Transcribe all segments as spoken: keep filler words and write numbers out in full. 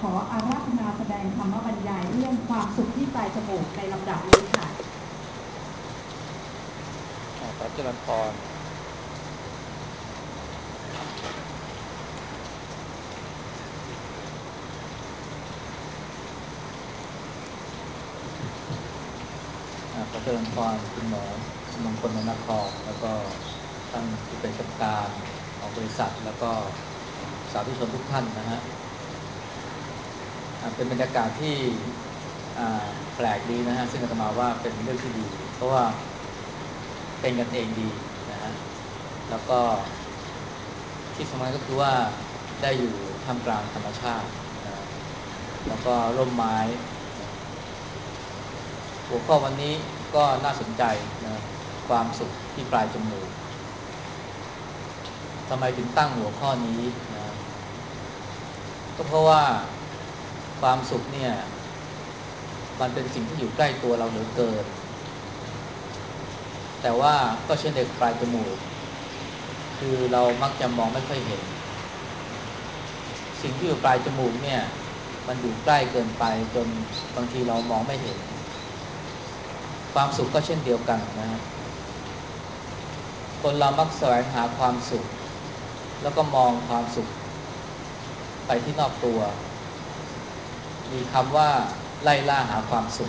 ขออาราธนาแสดงธรรมบรรยายเรื่องความสุขที่ปลายจมูกในลำดับนี้ค่ะขอเจริญพรขอเจริญพรคุณหมอมงคลมนครแล้วก็ท่านผู้เป็นกรรมการของบริษัทแล้วก็สาธุชนทุกท่านนะฮะเป็นบรรยากาศที่แปลกดีนะฮะซึ่งอาตมาว่าเป็นเรื่องที่ดีเพราะว่าเป็นกันเองดีนะฮะแล้วก็ที่สำคัญก็คือว่าได้อยู่ท่ามกลางธรรมชาตินะแล้วก็ร่มไม้หัวข้อวันนี้ก็น่าสนใจนะความสุขที่ปลายจมูกทำไมถึงตั้งหัวข้อนี้นะก็เพราะว่าความสุขเนี่ยมันเป็นสิ่งที่อยู่ใกล้ตัวเราเหลือเกินแต่ว่าก็เช่นเดียวกับปลายจมูกคือเรามักจะมองไม่ค่อยเห็นสิ่งที่อยู่ปลายจมูกเนี่ยมันอยู่ใกล้เกินไปจนบางทีเรามองไม่เห็นความสุขก็เช่นเดียวกันนะคนเรามักแสวงหาความสุขแล้วก็มองความสุขไปที่นอกตัวมีคำว่าไล่ล่าหาความสุข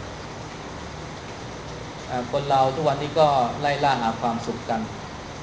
คนเราทุกวันนี้ก็ไล่ล่าหาความสุขกัน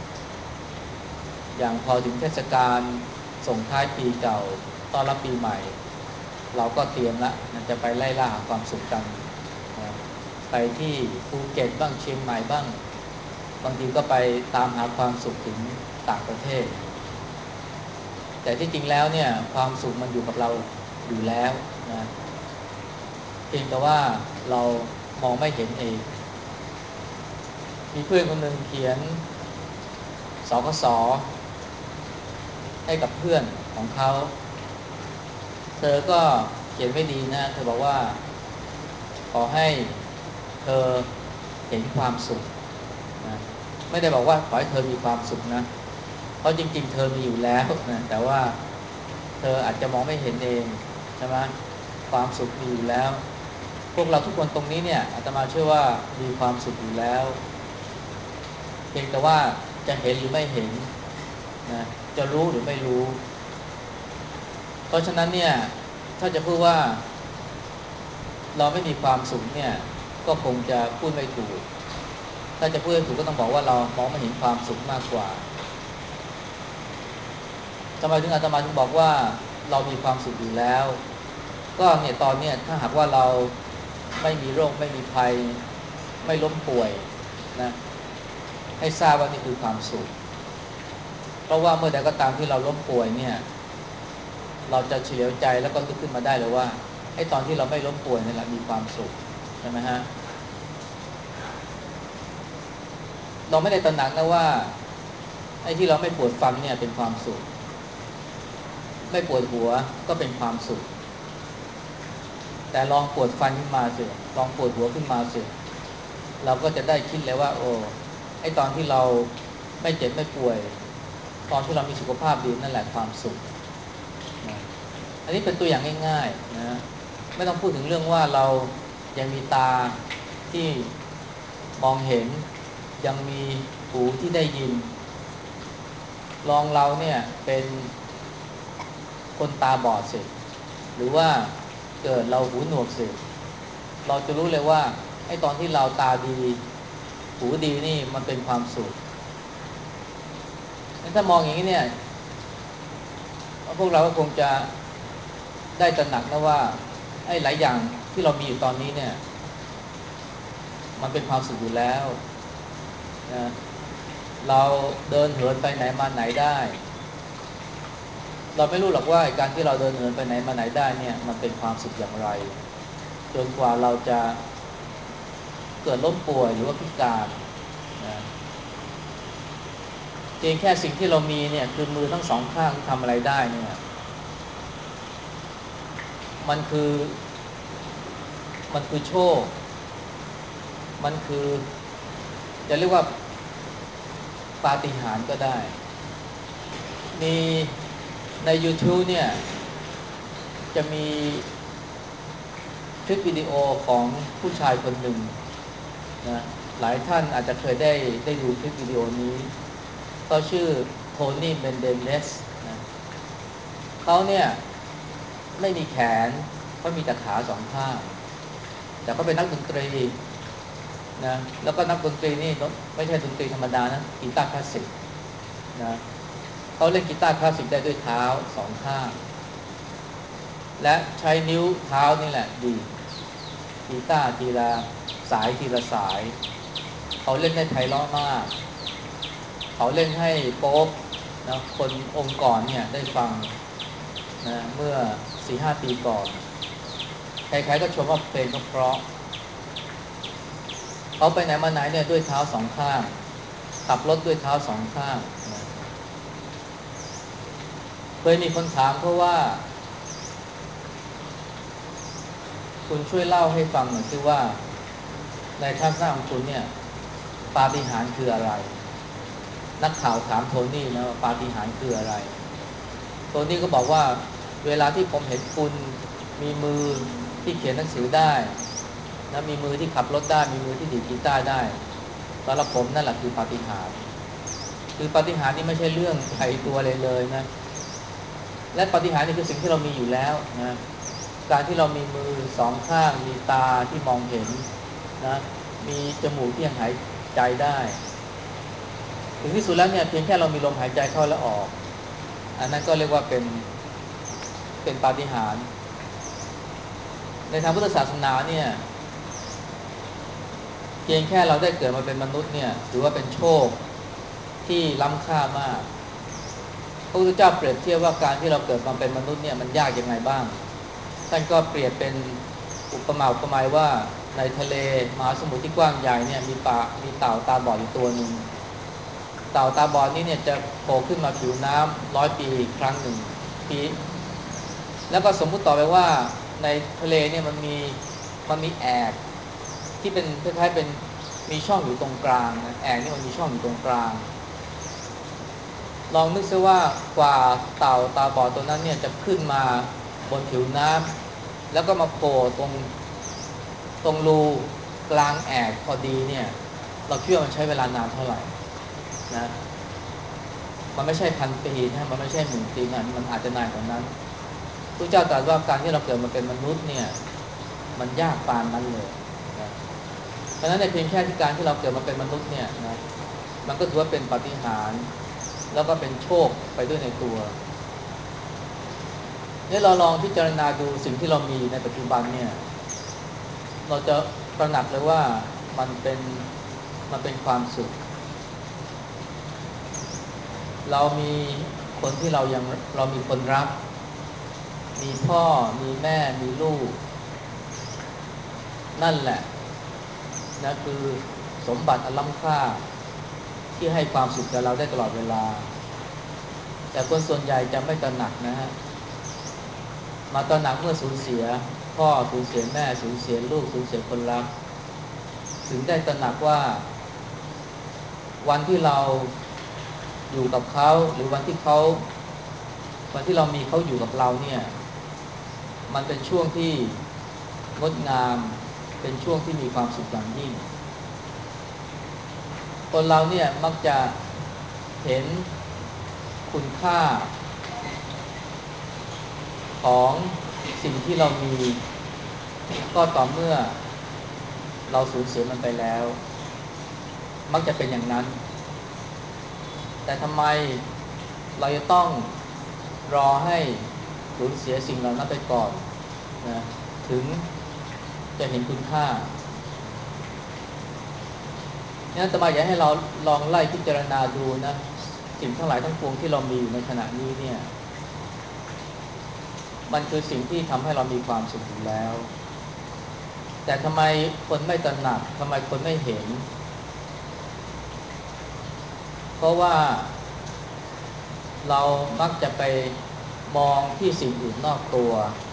อย่างพอถึงเทศกาลส่งท้ายปีเก่าต้อนรับปีใหม่เราก็เตรียมละจะไปไล่ล่าหาความสุขกันไปที่ภูเก็ตบ้างเชียงใหม่บ้างบางทีก็ไปตามหาความสุขถึงต่างประเทศแต่ที่จริงแล้วเนี่ยความสุขมันอยู่กับเราอยู่แล้วนะเพียงแต่ว่าเรามองไม่เห็นเองมีเพื่อนคนหนึ่งเขียนสคสให้กับเพื่อนของเขาเธอก็เขียนไม่ดีนะเธอบอกว่าขอให้เธอเห็นความสุขนะไม่ได้บอกว่าขอให้เธอมีความสุขนะเพราะจริงๆเธอมีอยู่แล้วนะแต่ว่าเธออาจจะมองไม่เห็นเองใช่ไหมความสุขมีอยู่แล้วพวกเราทุกคนตรงนี้เนี่ยอาตมาเชื่อว่ามีความสุขอยู่แล้วเพียงแต่ว่าจะเห็นหรือไม่เห็นนะจะรู้หรือไม่รู้เพราะฉะนั้นเนี่ยถ้าจะพูดว่าเราไม่มีความสุขเนี่ยก็คงจะพูดไม่ถูกถ้าจะพูดให้ถูกก็ต้องบอกว่าเรามองไม่เห็นความสุขมากกว่าทำไมถึงอาตมาถึงบอกว่าเรามีความสุขอยู่แล้วก็เนี่ยตอนเนี้ยถ้าหากว่าเราไม่มีโรคไม่มีภัยไม่ล้มป่วยนะให้ทราบว่านี่คือความสุขเพราะว่าเมื่อใดก็ตามที่เราล้มป่วยเนี่ยเราจะเฉลียวใจแล้วก็นึกขึ้นมาได้เลยว่าไอ้ตอนที่เราไม่ล้มป่วยนี่แหละมีความสุขใช่ไหมฮะเราไม่ได้ตระหนักนะว่าไอ้ที่เราไม่ปวดฟันเนี่ยเป็นความสุขไม่ปวดหัวก็เป็นความสุขแต่ลองปวดฟันขึ้นมาสิลองปวดหัวขึ้นมาสิเราก็จะได้คิดเลยว่าโอ้ไอ้ตอนที่เราไม่เจ็บไม่ป่วยตอนที่เรามีสุขภาพดีนั่นแหละความสุขนะอันนี้เป็นตัวอย่างง่ายๆนะไม่ต้องพูดถึงเรื่องว่าเรายังมีตาที่มองเห็นยังมีหูที่ได้ยินลองเราเนี่ยเป็นคนตาบอดสิหรือว่าเกิดเราหูหนวกสิเราจะรู้เลยว่าไอ้ตอนที่เราตาดีหูดีนี่มันเป็นความสุขงั้นถ้ามองอย่างนี้เนี่ยพวกเราก็คงจะได้ตระหนักนะว่าไอ้หลายอย่างที่เรามีอยู่ตอนนี้เนี่ยมันเป็นความสุขอยู่แล้วนะเราเดินเหินไปไหนมาไหนได้เราไม่รู้หรอกว่าการที่เราเดินเหินไปไหนมาไหนได้เนี่ยมันเป็นความสุขอย่างไรจนกว่าเราจะเกิดล้มป่วยหรือว่าพิการนะเพียงแค่สิ่งที่เรามีเนี่ยคือมือทั้งสองข้างที่ทำอะไรได้เนี่ยมันคือมันคือโชคมันคือจะเรียกว่าปาฏิหาริย์ก็ได้มีใน YouTube เนี่ยจจะมีคลิปวิดีโอของผู้ชายคนหนึ่งนะหลายท่านอาจจะเคยได้ได้ดูคลิปวิดีโอนี้เขาชื่อโทนี่เมนเดเลสนะเขาเนี่ยไม่มีแขนเขามีแต่ขาสองข้างแต่เขาเป็นนักดนตรีนะแล้วก็นักดนตรีนี่ไม่ใช่ดนตรีธรรมดานะกีตาร์คลาสสิกนะเขาเล่นกีตาร์คลาสสิกได้ด้วยเท้าสองข้างและใช้นิ้วเท้านี่แหละดีดกีตาร์ทีละสายทีละสายเขาเล่นได้ไพเราะมากเขาเล่นให้โป๊ปนะคนองค์ก่อนเนี่ยได้ฟังนะเมื่อ สี่ห้า ปีก่อนใครๆก็ชมว่าเพลงเขาเพราะเขาไปไหนมาไหนเนี่ยด้วยเท้าสองข้างขับรถด้วยเท้าสองข้างนะเคยมีคนถามเขาว่าคุณช่วยเล่าให้ฟังหน่อยสิว่าในทัศนะของคุณเนี่ยปาฏิหาริย์คืออะไรนักข่าวถามโทนี่นะว่าปาฏิหาริย์คืออะไรโทนี่ก็บอกว่าเวลาที่ผมเห็นคุณมีมือที่เขียนหนังสือได้นะมีมือที่ขับรถได้มีมือที่ดีดกีตาร์ได้สำหรับผมนั่นแหละคือปาฏิหาริย์คือปาฏิหาริย์นี่ไม่ใช่เรื่องไกลตัวเลยเลยนะและปาฏิหาริย์นี่คือสิ่งที่เรามีอยู่แล้วนะการที่เรามีมือสองข้างมีตาที่มองเห็นนะมีจมูกที่ยังหายใจได้ถึงที่สุดแล้วเนี่ยเพียงแค่เรามีลมหายใจเข้าและออกอันนั้นก็เรียกว่าเป็นเป็นปาฏิหาริย์ในทางพุทธศาสนาเนี่ยเพียงแค่เราได้เกิดมาเป็นมนุษย์เนี่ยถือว่าเป็นโชคที่ล้ำค่ามากพระพุทธเจ้าเปรียบเทียบว่าการที่เราเกิดมาเป็นมนุษย์เนี่ยมันยากยังไงบ้างท่านก็เปรียบเป็นอุปมาอุปไมยว่าในทะเลมหาสมุทรที่กว้างใหญ่เนี่ยมีปลามีเต่าตาบอดอยู่ตัวหนึ่งเต่าตาบอดนี้เนี่ยจะโผล่ขึ้นมาผิวน้ำร้อยปีครั้งหนึ่งปีแล้วก็สมมุติต่อไปว่าในทะเลเนี่ยมันมีมันมีแอกที่เป็นคล้ายๆเป็นมีช่องอยู่ตรงกลางนะแอกนี่มันมีช่องอยู่ตรงกลางลองนึกซิว่ากว่าเต่าตาบอดตัวนั้นเนี่ยจะขึ้นมาบนผิวน้ำแล้วก็มาโผล่ตรงตรงรูกลางแอกพอดีเนี่ยเราคิดว่ามันใช้เวลานานเท่าไหร่นะมันไม่ใช่พันปีนะมันไม่ใช่หมื่นปีนะมันอาจจะนานกว่านั้นพระเจ้าตรัสว่าการที่เราเกิดมาเป็นมนุษย์เนี่ยมันยากปานนั้นเลยนะเพราะฉะนั้นในเพียงแค่ที่การที่เราเกิดมาเป็นมนุษย์เนี่ยนะมันก็ถือว่าเป็นปาฏิหาริย์แล้วก็เป็นโชคไปด้วยในตัวนี่เราลองพิจารณาดูสิ่งที่เรามีในปัจจุบันเนี่ยเราจะตระหนักเลยว่ามันเป็นมันเป็นความสุขเรามีคนที่เรายังเรามีคนรักมีพ่อมีแม่มีลูกนั่นแหละนะคือสมบัติอันล้ำค่าที่ให้ความสุขกับเราได้ตลอดเวลาแต่คนส่วนใหญ่จะไม่ตระหนักนะฮะมาตระหนักเมื่อสูญเสียพ่อสูญเสียแม่สูญเสียลูกสูญเสียคนรักถึงได้ตระหนักว่าวันที่เราอยู่กับเขาหรือวันที่เขาวันที่เรามีเขาอยู่กับเราเนี่ยมันเป็นช่วงที่งดงามเป็นช่วงที่มีความสุขอย่างยิ่งคนเราเนี่ยมักจะเห็นคุณค่าของสิ่งที่เรามีก็ต่อเมื่อเราสูญเสียมันไปแล้วมักจะเป็นอย่างนั้นแต่ทำไมเราจะต้องรอให้สูญเสียสิ่งเหล่านั้นไปก่อนนะถึงจะเห็นคุณค่านี่อาตมาอยากให้เราลองไล่พิจารณาดูนะสิ่งทั้งหลายทั้งปวงที่เรามีอยู่ในขณะนี้เนี่ยมันคือสิ่งที่ทำให้เรามีความสุขอยู่แล้วแต่ทำไมคนไม่ตระหนักทำไมคนไม่เห็นเพราะว่าเรามักจะไปมองที่สิ่งอื่นนอกตัว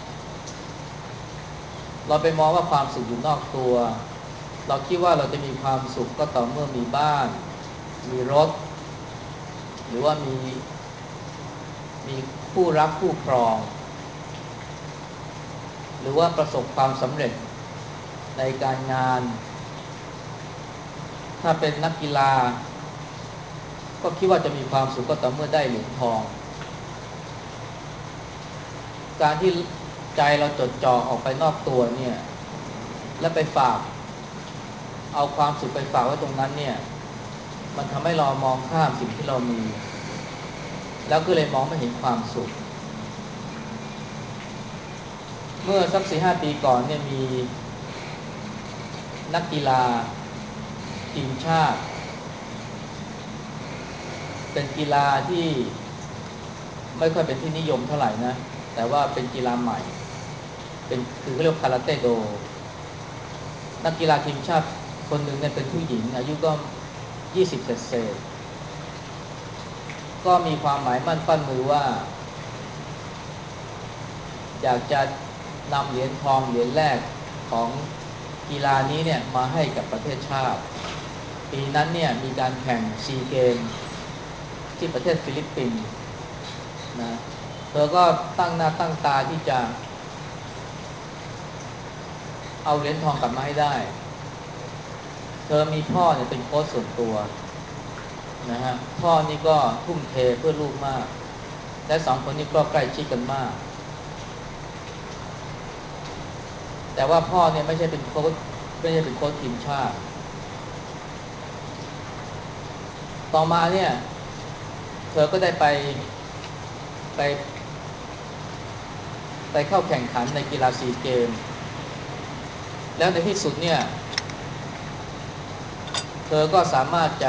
เราไปมองว่าความสุขอยู่นอกตัวเราคิดว่าเราจะมีความสุขก็ต่อเมื่อมีบ้านมีรถหรือว่ามีมีคู่รักคู่ครองรือว่าประสบความสำเร็จในการงานถ้าเป็นนักกีฬาก็คิดว่าจะมีความสุขก็ต่อเมื่อได้เหรียญทองการที่ใจเราจดจ่อออกไปนอกตัวเนี่ยและไปฝากเอาความสุขไปฝากไว้ตรงนั้นเนี่ยมันทำให้เรามองข้ามสิ่งที่เรามีแล้วก็เลยมองไม่เห็นความสุขเมื่อสักสี่ห้าปีก่อนเนี่ยมีนักกีฬาทีมชาติเป็นกีฬาที่ไม่ค่อยเป็นที่นิยมเท่าไหร่นะแต่ว่าเป็นกีฬาใหม่เป็นคือเขาเรียกคาราเต้โดนักกีฬาทีมชาติคนหนึ่งเนี่ยเป็นผู้หญิงอายุก็ยี่สิบเศษก็มีความหมายมั่นปั้นมือว่าอยากจะนำเหรียญทองเหรียญแรกของกีฬานี้เนี่ยมาให้กับประเทศชาติปีนั้นเนี่ยมีการแข่งซีเกมที่ประเทศฟิลิปปินส์นะเธอก็ตั้งหน้าตั้งตาที่จะเอาเหรียญทองกลับมาให้ได้เธอมีพ่อเนี่ยเป็นโค้ชส่วนตัวนะฮะพ่อนี่ก็ทุ่มเทเพื่อลูกมากและสองคนนี้ก็ใกล้ชิดกันมากแต่ว่าพ่อเนี่ยไม่ใช่เป็นโค้ชไม่ใช่เป็นโค้ชทีมชาติต่อมาเนี่ยเธอก็ได้ไปไปไปเข้าแข่งขันในกีฬาซีเกมแล้วในที่สุดเนี่ยเธอก็สามารถจะ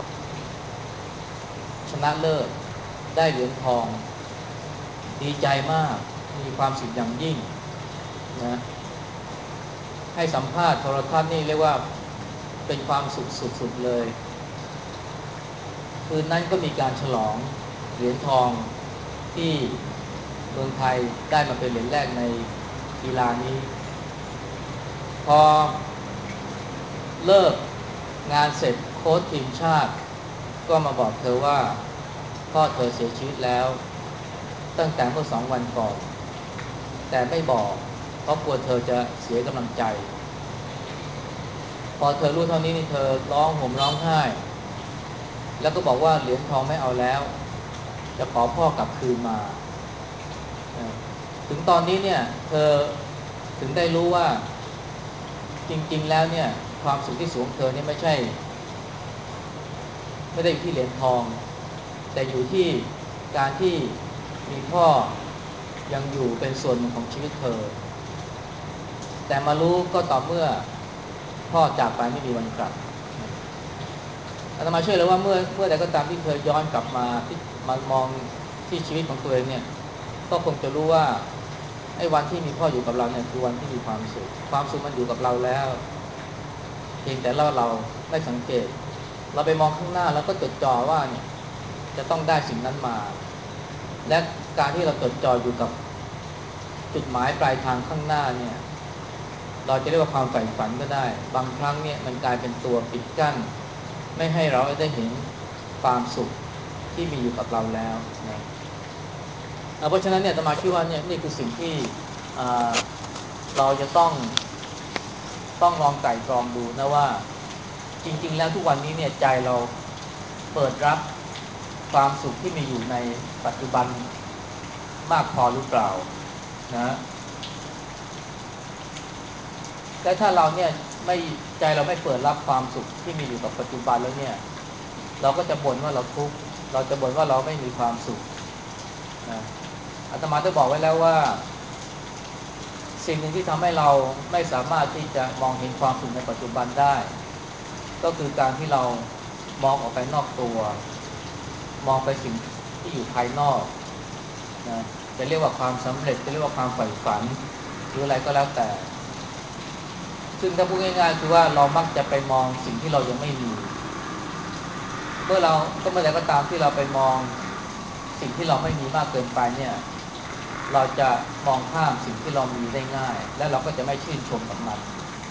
ชนะเลิศได้เหรียญทองดีใจมากมีความสุขอย่างยิ่งนะให้สัมภาษณ์โทรทัศน์นี่เรียกว่าเป็นความสุขสุดๆเลยคืนนั้นก็มีการฉลองเหรียญทองที่เมืองไทยได้มาเป็นเหรียญแรกในกีฬานี้พอเลิกงานเสร็จโค้ชทีมชาติก็มาบอกเธอว่าพ่อเธอเสียชีวิตแล้วตั้งแต่เมื่อสองวันก่อนแต่ไม่บอกเพราะกลัวเธอจะเสียกำลังใจพอเธอรู้เท่านี้นี่เธอร้องห่มร้องไห้แล้วก็บอกว่าเหรียญทองไม่เอาแล้วจะขอพ่อกลับคืนมาถึงตอนนี้เนี่ยเธอถึงได้รู้ว่าจริงๆแล้วเนี่ยความสุขที่สูงเธอเนี่ยไม่ใช่ไม่ได้อยู่ที่เหรียญทองแต่อยู่ที่การที่มีพ่อยังอยู่เป็นส่วนหนึ่งของชีวิตเธอแต่มารู้ก็ต่อเมื่อพ่อจากไปไม่มีวันกลับอาตมาเชื่อเลยว่าเมื่อเมื่อใดก็ตามที่เธอย้อนกลับมาที่มามองที่ชีวิตของตัวเองเนี่ยก็คงจะรู้ว่าไอ้วันที่มีพ่ออยู่กับเราเนี่ยคือวันที่มีความสุขความสุขมันอยู่กับเราแล้วเพียงแต่เราเราไม่สังเกตเราไปมองข้างหน้าแล้วก็จดจ่อว่าเนี่ยจะต้องได้สิ่งนั้นมาและการที่เราจดจ่ออยู่กับจุดหมายปลายทางข้างหน้าเนี่ยเราจะเรียกว่าความใฝ่ฝันก็ได้บางครั้งเนี่ยมันกลายเป็นตัวปิดกั้นไม่ให้เราได้เห็นความสุขที่มีอยู่กับเราแล้วนะเพราะฉะนั้นเนี่ยอาตมาคิดว่าเนี่ยนี่คือสิ่งที่เราจะต้องต้องลองไตร่ตรองดูนะว่าจริงๆแล้วทุกวันนี้เนี่ยใจเราเปิดรับความสุขที่มีอยู่ในปัจจุบันมากพอหรือเปล่านะและถ้าเราเนี่ยไม่ใจเราไม่เปิดรับความสุขที่มีอยู่กับปัจจุบันแล้วเนี่ยเราก็จะบ่นว่าเราทุกข์เราจะบ่นว่าเราไม่มีความสุขนะอาตมาได้บอกไว้แล้วว่าสิ่งหนึ่งที่ทำให้เราไม่สามารถที่จะมองเห็นความสุขในปัจจุบันได้ก็คือการที่เรามองออกไปนอกตัวมองไปสิ่งที่อยู่ภายนอกนะจะเรียกว่าความสำเร็จจะเรียกว่าความใฝ่ฝันหรืออะไรก็แล้วแต่ซึ่งถ้าพูดง่ายๆคือว่าเรามักจะไปมองสิ่งที่เรายังไม่มีเมื่อเราก็เมื่อใดก็ตามที่เราไปมองสิ่งที่เราไม่มีมากเกินไปเนี่ยเราจะมองข้ามสิ่งที่เรามีได้ง่ายและเราก็จะไม่ชื่นชมกับมัน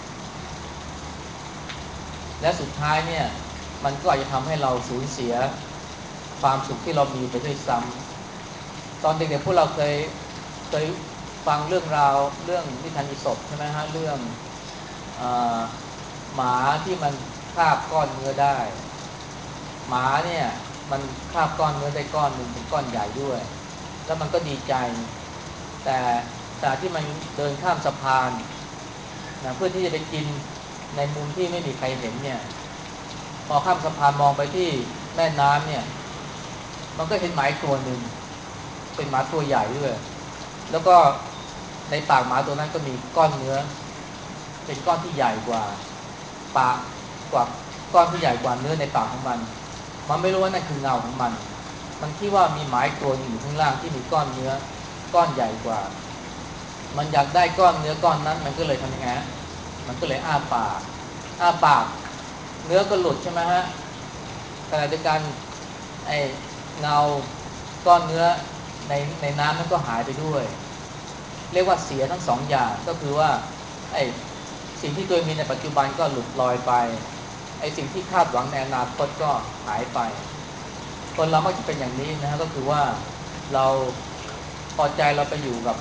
และสุดท้ายเนี่ยมันก็อาจจะทำให้เราสูญเสียความสุขที่เรามีไปด้วยซ้ำตอนเด็กๆพวกเราเคยเคยฟังเรื่องราวเรื่องนิทานอีสปใช่ไหมฮะเรื่องเอ่อหมาที่มันคาบก้อนเนื้อได้หมาเนี่ยมันคาบก้อนเนื้อได้ก้อนหนึ่งเป็นก้อนใหญ่ด้วยแล้วมันก็ดีใจแต่แต่ที่มันเดินข้ามสะพานนะเพื่อที่จะไปกินในมุมที่ไม่มีใครเห็นเนี่ยพอข้ามสะพานมองไปที่แม่น้ำเนี่ยมันก็เห็นหมาตัวหนึ่งเป็นหมาตัวใหญ่ด้วยแล้วก็ในปากหมาตัวนั้นก็มีก้อนเนื้อเป็นก้อนที่ใหญ่กว่าปากกว่าก้อนที่ใหญ่กว่าเนื้อในปากของมันมันไม่รู้ว่านั่นคือเงาของมันมันคิดว่ามีหมาตัวนึงอยู่ข้างล่างที่มีก้อนเนื้อก้อนใหญ่กว่ามันอยากได้ก้อนเนื้อก้อนนั้นมันก็เลยทำยังไงมันก็เลยอ้าปากอ้าปากเนื้อก็หลุดใช่ไหมฮะขณะเดียวกันไอ้เงาก้อนเนื้อในในน้ำนั้นก็หายไปด้วยเรียกว่าเสียทั้งสองอย่างก็คือว่าไอ้สิ่งที่ตัวมีในปัจจุบันก็หลุดลอยไปไอ้สิ่งที่คาดหวังในอนาคตก็หายไปคนเรามักจะเป็นอย่างนี้นะฮะก็คือว่าเราพอใจเราไปอยู่กับ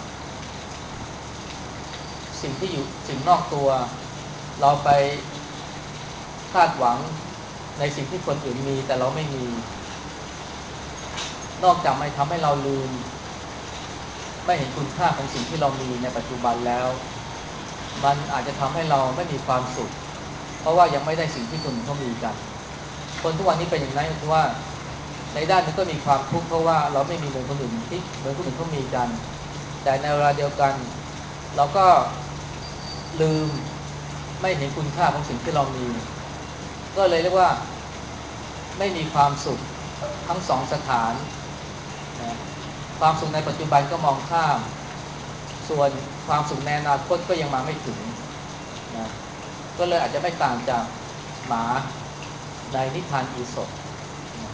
สิ่งที่อยู่สิ่งนอกตัวเราไปคาดหวังในสิ่งที่คนอื่นมีแต่เราไม่มีนอกจากไม่ทำให้เราลืมไม่เห็นคุณค่าของสิ่งที่เรามีในปัจจุบันแล้วมันอาจจะทำให้เราไม่มีความสุขเพราะว่ายังไม่ได้สิ่งที่คนอื่นเขามีกันคนทุกวันนี้เป็นอย่างนั้นคือว่าในด้านนึงก็มีความทุกข์เพราะว่าเราไม่มีเหมือนคนอื่นที่เหมือนคนอื่นเขามีกันแต่ในเวลาเดียวกันเราก็ลืมไม่เห็นคุณค่าของสิ่งที่เรามีก็เลยเรียกว่าไม่มีความสุขทั้งสองสถานนะความสุขในปัจจุบันก็มองข้ามส่วนความสุขในอนาคตก็ยังมาไม่ถึงนะก็เลยอาจจะไม่ต่างจากหมาในนิทานอีสปนะ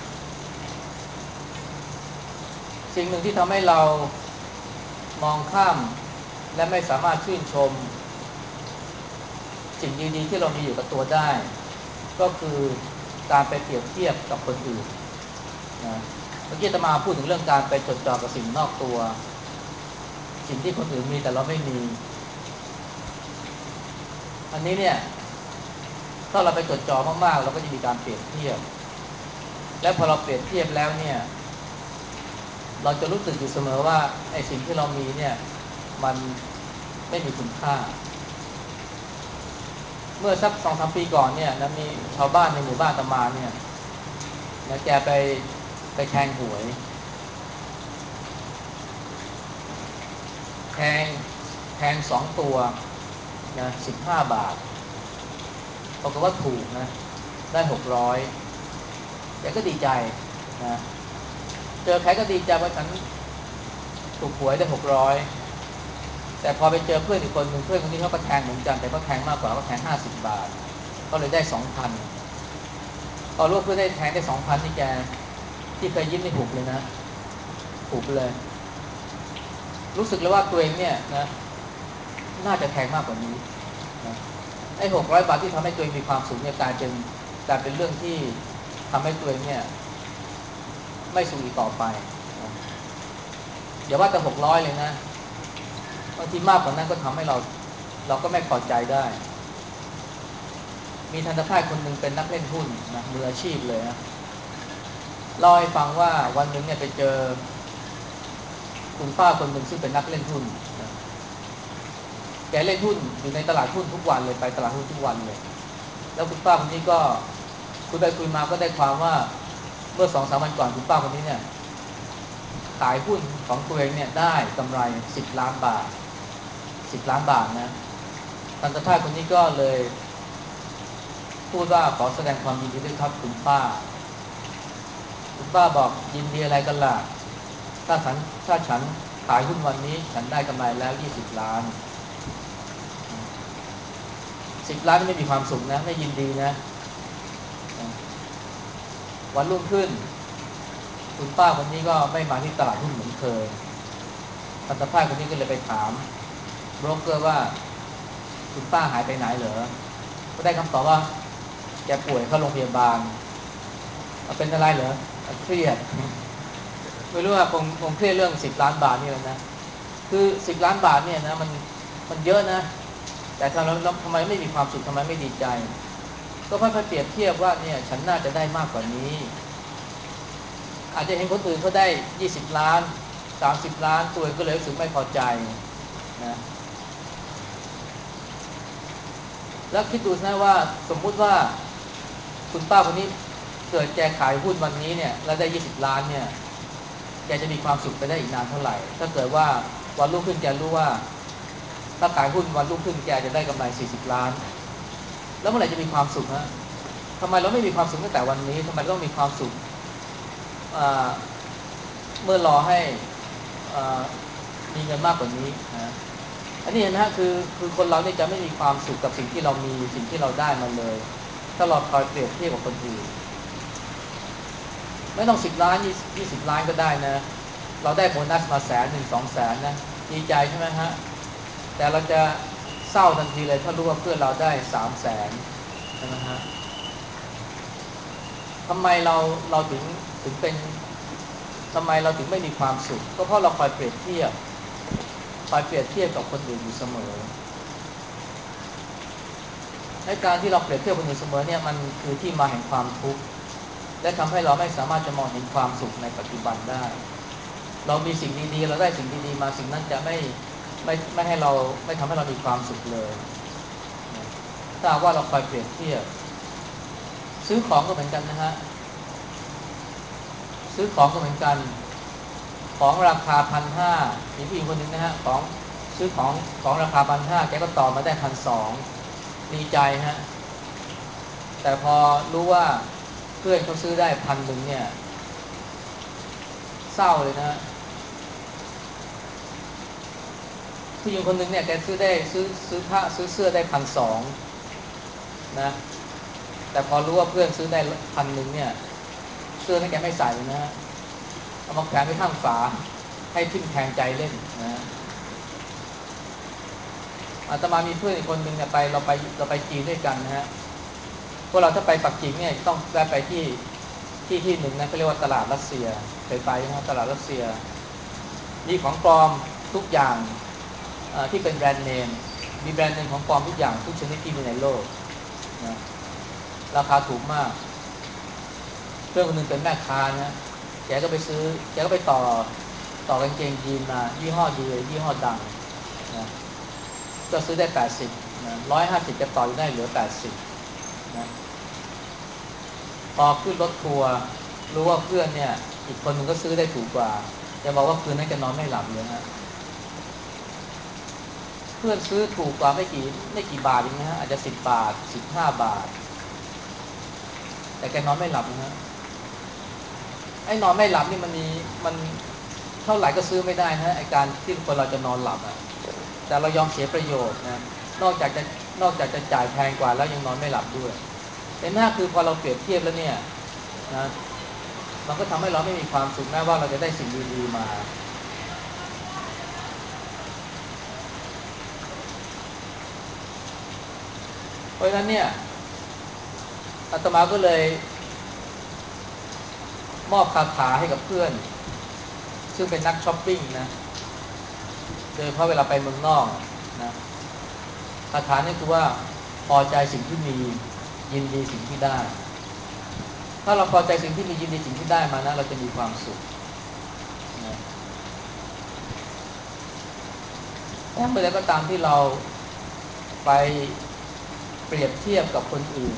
สิ่งหนึ่งที่ทำให้เรามองข้ามและไม่สามารถชื่นชมสิ่งดีๆที่เรามีอยู่กับตัวได้ก็คือการไปเปรียบเทียบกับคนอื่นนะเมื่อกี้อาตมาพูดถึงเรื่องการไปจดจ่อกับสิ่งนอกตัวสิ่งที่คนอื่นมีแต่เราไม่มีอันนี้เนี่ยถ้าเราไปจดจ่อมากๆเราก็จะมีการเปรียบเทียบและพอเราเปรียบเทียบแล้วเนี่ยเราจะรู้สึกอยู่เสมอว่าไอ้สิ่งที่เรามีเนี่ยมันไม่มีคุณค่าเมื่อสักสองสามปีก่อนเนี่ยนะมีชาวบ้านในหมู่บ้านอาตมาเนี่ยนะแกไปไปแทงหวยแทงแทงสองตัวนะสิบห้าบาทปรากฏว่าถูกนะได้หกร้อยแกก็ดีใจนะเจอใครก็ดีใจว่าฉันถูกหวยได้หกร้อยแต่พอไปเจอเพื่อนอีกคนหนึ่งเพื่อนคนนี้เขาก็แทงเหมือนกันแต่เขาแทงมากกว่าเขาแทงห้าสิบบาทก็เลยได้สองพันพอรู้ว่าเพื่อนได้แทงได้สองพันนี่แกที่เคยยิ้มในหุบเลยนะหุบเลยรู้สึกเลยว่าตัวเองเนี่ยนะน่าจะแทงมากกว่านี้นะไอ้หกร้อยบาทที่ทำให้ตัวเองมีความสุขเนี่ยกลายเป็นกลายเป็นเรื่องที่ทำให้ตัวเองเนี่ยไม่สุขอีกต่อไปนะอย่าว่าแต่หกร้อยเลยนะบางทีมากกว่านั้นก็ทำให้เราเราก็ไม่พอใจได้มีทันตแพทย์คนหนึ่งเป็นนักเล่นหุ้นนะมืออาชีพเลยนะเล่าให้ฟังว่าวันหนึ่งเนี่ยไปเจอคุณป้าคนหนึ่งซึ่งเป็นนักเล่นหุ้นนะแกเล่นหุ้นอยู่ในตลาดหุ้นทุกวันเลยไปตลาดหุ้นทุกวันเลยแล้วคุณป้าคนนี้ก็คุยไปคุยมาก็ได้ความว่าเมื่อสองสามวันก่อนคุณป้าคนนี้เนี่ยขายหุ้นของตัวเองเนี่ยได้กำไรสิบล้านบาทสิบล้านบาทนะทันตแพทย์คนนี้ก็เลยพูดว่าขอแสดงความยินดีด้วยครับคุณป้าคุณป้าบอกยินดีอะไรกันล่ะถ้าฉันถ้าฉันขายหุ้นวันนี้ฉันได้กำไรแล้วยี่สิบล้านสิบล้านไม่มีความสุขนะไม่ยินดีนะวันรุ่งขึ้นคุณป้าคนนี้ก็ไม่มาที่ตลาดหุ้นเหมือนเคยทันตแพทย์คนนี้ก็เลยไปถามโบรกเกอร์ว่าคุณป้าหายไปไหนเหรอก็ได้คำตอบว่าแกป่วยเข้าโรงพยาบาลเป็นอะไรเหรอเครียดไม่รู้ว่าคงคงเครียดเรื่องสิบล้านบาทนี่แหละนะคือสิบล้านบาทเนี่ยนะมันมันเยอะนะแต่ทำไมทำไมไม่มีความสุขทำไมไม่ดีใจก็ค่อยๆเปรียบเทียบว่าเนี่ยฉันน่าจะได้มากกว่านี้อาจจะเห็นคนอื่นเขาได้ยี่สิบล้านสามสิบล้านตัวเองก็เลยรู้สึกไม่พอใจนะแล้วคิดดูนะว่าสมมุติว่าคุณป้าคนนี้เกิดแกขายหุ้นวันนี้เนี่ยแล้วได้ยี่สิบล้านเนี่ยแกจะมีความสุขไปได้อีกนานเท่าไหร่ถ้าเกิดว่าวันรุ่งขึ้นแกรู้ว่าถ้าขายหุ้นวันรุ่งขึ้นแกจะได้กำไรสี่สิบล้านแล้วเมื่อไหร่จะมีความสุขฮะทำไมเราไม่มีความสุขตั้งแต่วันนี้ทำไมต้องมีความสุขเมื่อรอให้มีเงินมากกว่านี้นะอันนี้นะฮะคือคือคนเราเนี่ยจะไม่มีความสุขกับสิ่งที่เรามีสิ่งที่เราได้มาเลยถ้าเราคอยเปรียบเทียบกับคนอื่นไม่ต้องสิบล้านยี่สิบล้านก็ได้นะเราได้โบนัสมาแสนหนึ่งสองแสนนะดีใจใช่ไหมฮะแต่เราจะเศร้าทันทีเลยถ้ารู้ว่าเพื่อนเราได้สามแสนใช่ไหมฮะทำไมเราเราถึงถึงเป็นทำไมเราถึงไม่มีความสุขก็เพราะเราคอยเปรียบเทียบคอยเปรียบเทียบกับคนอื่นอยู่เสมอในการที่เราเปรียบเทียบคนอื่นเสมอเนี่ยมันคือที่มาแห่งความทุกข์และทำให้เราไม่สามารถจะมองเห็นความสุขในปัจจุบันได้เรามีสิ่งดีๆเราได้สิ่งดีๆมาสิ่งนั้นจะไม่ไม่ไม่ให้เราไม่ทำให้เรามีความสุขเลยถ้าว่าเราคอยเปรียบเทียบซื้อของก็เหมือนกันนะฮะซื้อของก็เหมือนกันของราคาพันห้ามีผู้หญิงคนหนึ่งนะฮะของซื้อของของราคาพันห้าแกก็ต่อมาได้พันสองดีใจฮะแต่พอรู้ว่าเพื่อนเขาซื้อได้พันหนึ่งเนี่ยเศร้าเลยนะผู้หญิงคนหนึ่งเนี่ยแกซื้อได้ซื้อซื้อผ้าซื้อเสื้อได้พันสองนะแต่พอรู้ว่าเพื่อนซื้อได้พันหนึ่งเนี่ยเสื้อนั้นแกไม่ใส่นะฮะเอามาแขวนไว้ข้างฝาให้ทิ่มแทงใจเล่นนะอาตมามีเพื่อนอีกคนหนึ่งเนี่ยไปเราไปเราไปจีนด้วยกันนะฮะพวกเราถ้าไปปักกิ่งเนี่ยต้องแวะไปที่ที่ที่หนึ่งนะเขาเรียกว่าตลาดรัสเซียเคยไปนะตลาดรัสเซียมีของปลอมทุกอย่างที่เป็นแบรนด์เนมมีแบรนด์เนมของปลอมทุกอย่างทุกชนิดที่มีในโลกนะราคาถูกมากเพื่อนคนหนึ่งเป็นแม่ค้านะแกก็ไปซื้อแกก็ไปต่อต่อกางเกงยีนมายี่ห้อดียี่ห้อดังนะก็ซื้อได้แปดสิบนะร้อยห้าสิบจะต่อได้เหลือแปดสิบนะพอขึ้นรถทัวร์รู้ว่าเพื่อนเนี่ยอีกคนหนึ่งก็ซื้อได้ถูกกว่าจะบอกว่าคืนนั้นแกนอนไม่หลับเลยฮะเพื่อนซื้อถูกกว่าไม่กี่ไม่กี่บาทเองนะฮะอาจจะสิบบาทสิบห้าบาทแต่แกนอนไม่หลับนะฮะไอ้นอนไม่หลับนี่มันมีมันเท่าไหร่ก็ซื้อไม่ได้นะไอ้การที่คนเราจะนอนหลับอ่ะแต่เรายอมเสียประโยชน์นะนอกจากจะนอกจากจะจ่ายแพงกว่าแล้วยังนอนไม่หลับด้วยแต่หน้าคือพอเราเปรียบเทียบแล้วเนี่ยนะมันก็ทำให้เราไม่มีความสุขแม้ว่าเราจะได้สิ่งดีๆมาเพราะฉะนั้นเนี่ยอาตมาก็เลยมอบคาถาให้กับเพื่อนซึ่งเป็นนักช้อปปิ้งนะโดยเฉพาะเวลาไปเมืองนอกนะคาถานี่คือว่าพอใจสิ่งที่มียินดีสิ่งที่ได้ถ้าเราพอใจสิ่งที่มียินดีสิ่งที่ได้มานะเราจะมีความสุขนะแต่เมื่อใดก็ตามที่เราไปเปรียบเทียบกับคนอื่น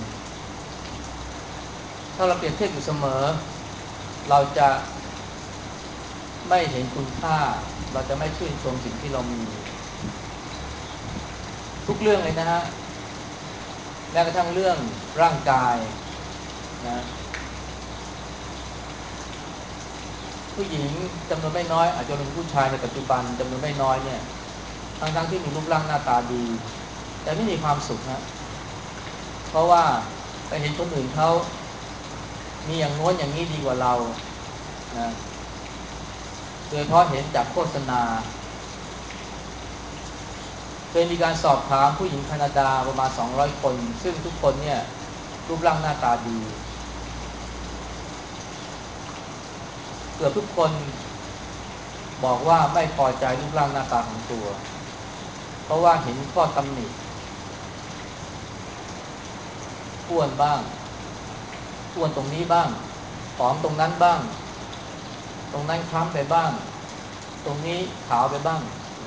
ถ้าเราเปรียบเทียบอยู่เสมอเราจะไม่เห็นคุณค่าเราจะไม่ชื่นชมสิ่งที่เรามีทุกเรื่องเลยนะฮะแม้กระทั่งเรื่องร่างกายนะผู้หญิงจำนวนไม่น้อยอาจจะเป็นผู้ชายในปัจจุบันจำนวนไม่น้อยเนี่ยทั้งๆที่มีรูปร่างหน้าตาดีแต่ไม่มีความสุขนะเพราะว่าไปเห็นคนอื่นเขามีอย่างโน้นอย่างนี้ดีกว่าเรานะโดยเฉพาะเห็นจากโฆษณาเคยมีการสอบถามผู้หญิงแคนาดาประมาณสองร้อยคนซึ่งทุกคนเนี่ยรูปร่างหน้าตาดีเกือบทุกคนบอกว่าไม่พอใจรูปร่างหน้าตาของตัวเพราะว่าเห็นข้อตำหนิอ้วนบ้างอ้วนตรงนี้บ้างผอมตรงนั้นบ้างตรงนั้นคล้ำไปบ้างตรงนี้ขาวไปบ้าง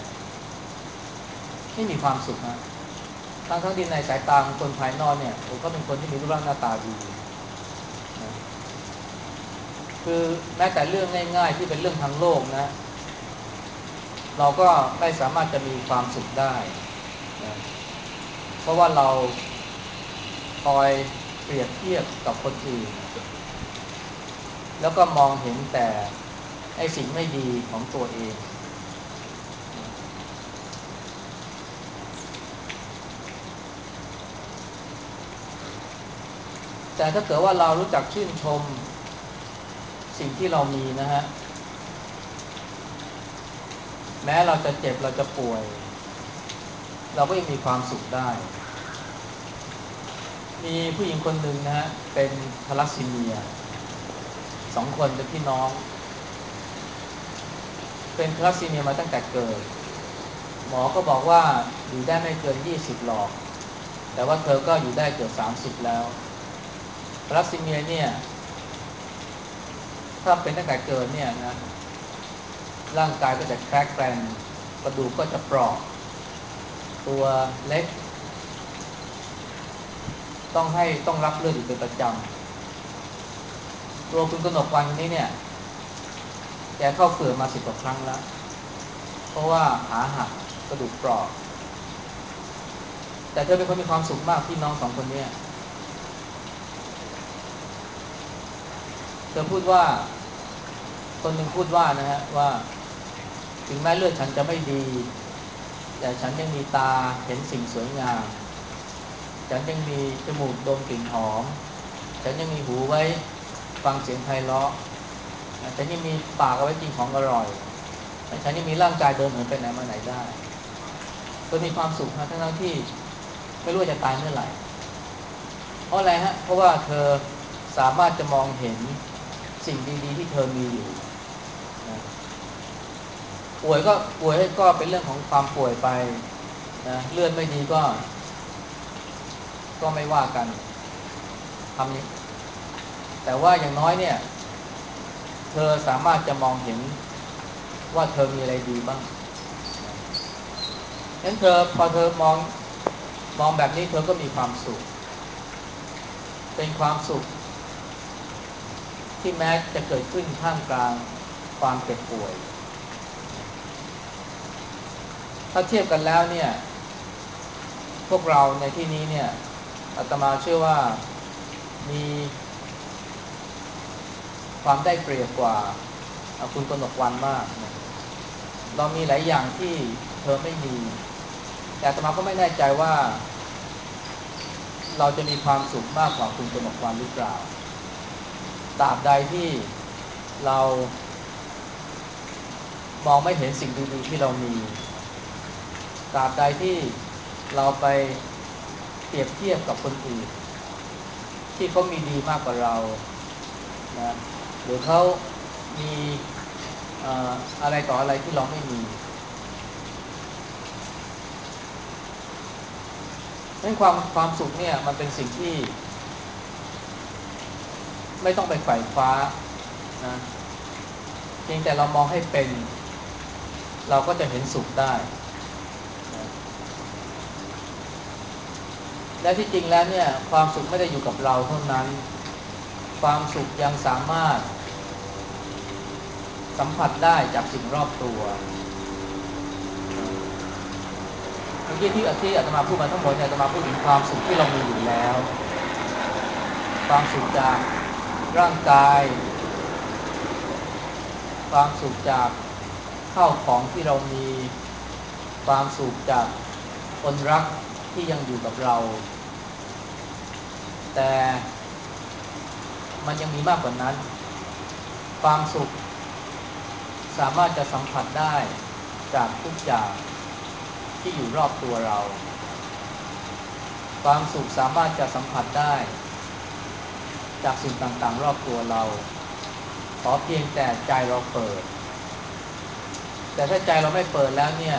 ไม่มีความสุขนะทั้งทั้งที่ในสายตาของคนภายนอกเนี่ยผมก็เป็นคนที่มีรูปร่างหน้าตาดีนะคือแม้แต่เรื่องง่ายๆที่เป็นเรื่องทางโลกนะเราก็ไม่สามารถจะมีความสุขได้นะเพราะว่าเราคอยเปรียบเทียบกับคนอื่นแล้วก็มองเห็นแต่ไอ้สิ่งไม่ดีของตัวเองแต่ถ้าเกิดว่าเรารู้จักชื่นชมสิ่งที่เรามีนะฮะแม้เราจะเจ็บเราจะป่วยเราก็ยังมีความสุขได้มีผู้หญิงคนหนึ่งนะฮะเป็นทาลัสซีเมียสองคนเป็นพี่น้องเป็นทาลัสซีเมียมาตั้งแต่เกิดหมอก็บอกว่าอยู่ได้ไม่เกินยี่สิบหรอกแต่ว่าเธอก็อยู่ได้เกือบสามสิบแล้วทาลัสซีเมียเนี่ยถ้าเป็นตั้งแต่เกิดเนี่ยนะร่างกายก็จะแครกแกรนกระดูกก็จะเปราะตัวเล็กต้องให้ต้องรับเลือดอยู่เป็นประจำตัวคุณกนกวรรณนี้เนี่ยแกเข้าเฝือกมาสิบกว่าครั้งแล้วเพราะว่าขาหักกระดูกเปราะแต่เธอเป็นคนมีความสุขมากพี่น้องสองคนนี้เธอพูดว่าคนหนึ่งพูดว่านะฮะว่าถึงแม้เลือดฉันจะไม่ดีแต่ฉันยังมีตาเห็นสิ่งสวยงามฉันยังมีจมูกดมกลิ่นหอมฉันยังมีหูไว้ฟังเสียงไพเราะฉันยังมีปากเอาไว้กินของอร่อยฉันยังมีร่างกายเดินเหินไปไหนมาไหนได้เธอมีความสุขนะทั้งๆที่ไม่รู้จะตายเมื่อไหร่เพราะอะไรฮะเพราะว่าเธอสามารถจะมองเห็นสิ่งดีๆที่เธอมีอยู่นะป่วยก็ป่วยก็เป็นเรื่องของความป่วยไปนะเลือดไม่ดีก็ก็ไม่ว่ากันทำนี้แต่ว่าอย่างน้อยเนี่ยเธอสามารถจะมองเห็นว่าเธอมีอะไรดีบ้างงั้นเธอพอเธอมองมองแบบนี้เธอก็มีความสุขเป็นความสุขที่แม้จะเกิดขึ้นท่ามกลางความเจ็บป่วยถ้าเทียบกันแล้วเนี่ยพวกเราในที่นี้เนี่ยอาตมาเชื่อว่ามีความได้เปรียบกว่าคุณกนกวรรณมากนะเรามีหลายอย่างที่เธอไม่มีแต่อาตมาก็ไม่แน่ใจว่าเราจะมีความสุขมากกว่าคุณกนกวรรณหรือเปล่าตราบใดที่เรามองไม่เห็นสิ่งดีๆที่เรามีตราบใดที่เราไปเปรียบเทียบกับคนอื่นที่เขามีดีมากกว่าเรานะหรือเขามีเอ่ออะไรต่ออะไรที่เราไม่มีนั้นความความสุขเนี่ยมันเป็นสิ่งที่ไม่ต้องไปไขว่คว้านะเพียงแต่เรามองให้เป็นเราก็จะเห็นสุขได้นะและที่จริงแล้วเนี่ยความสุขไม่ได้อยู่กับเราเท่านั้นความสุขยังสามารถสัมผัสได้จากสิ่งรอบตัวเมื่อกี้ที่ที่อาตมาพูดมาทั้งหมดเนี่ยอาตมาพูดถึงความสุขที่เรามีอยู่แล้วความสุขจากร่างกายความสุขจากข้าวของที่เรามีความสุขจากคนรักที่ยังอยู่กับเราแต่มันยังมีมากกว่านั้นความสุขสามารถจะสัมผัสได้จากทุกอย่างที่อยู่รอบตัวเราความสุขสามารถจะสัมผัสได้จากสิ่งต่างๆรอบตัวเราขอเพียงแต่ใจเราเปิดแต่ถ้าใจเราไม่เปิดแล้วเนี่ย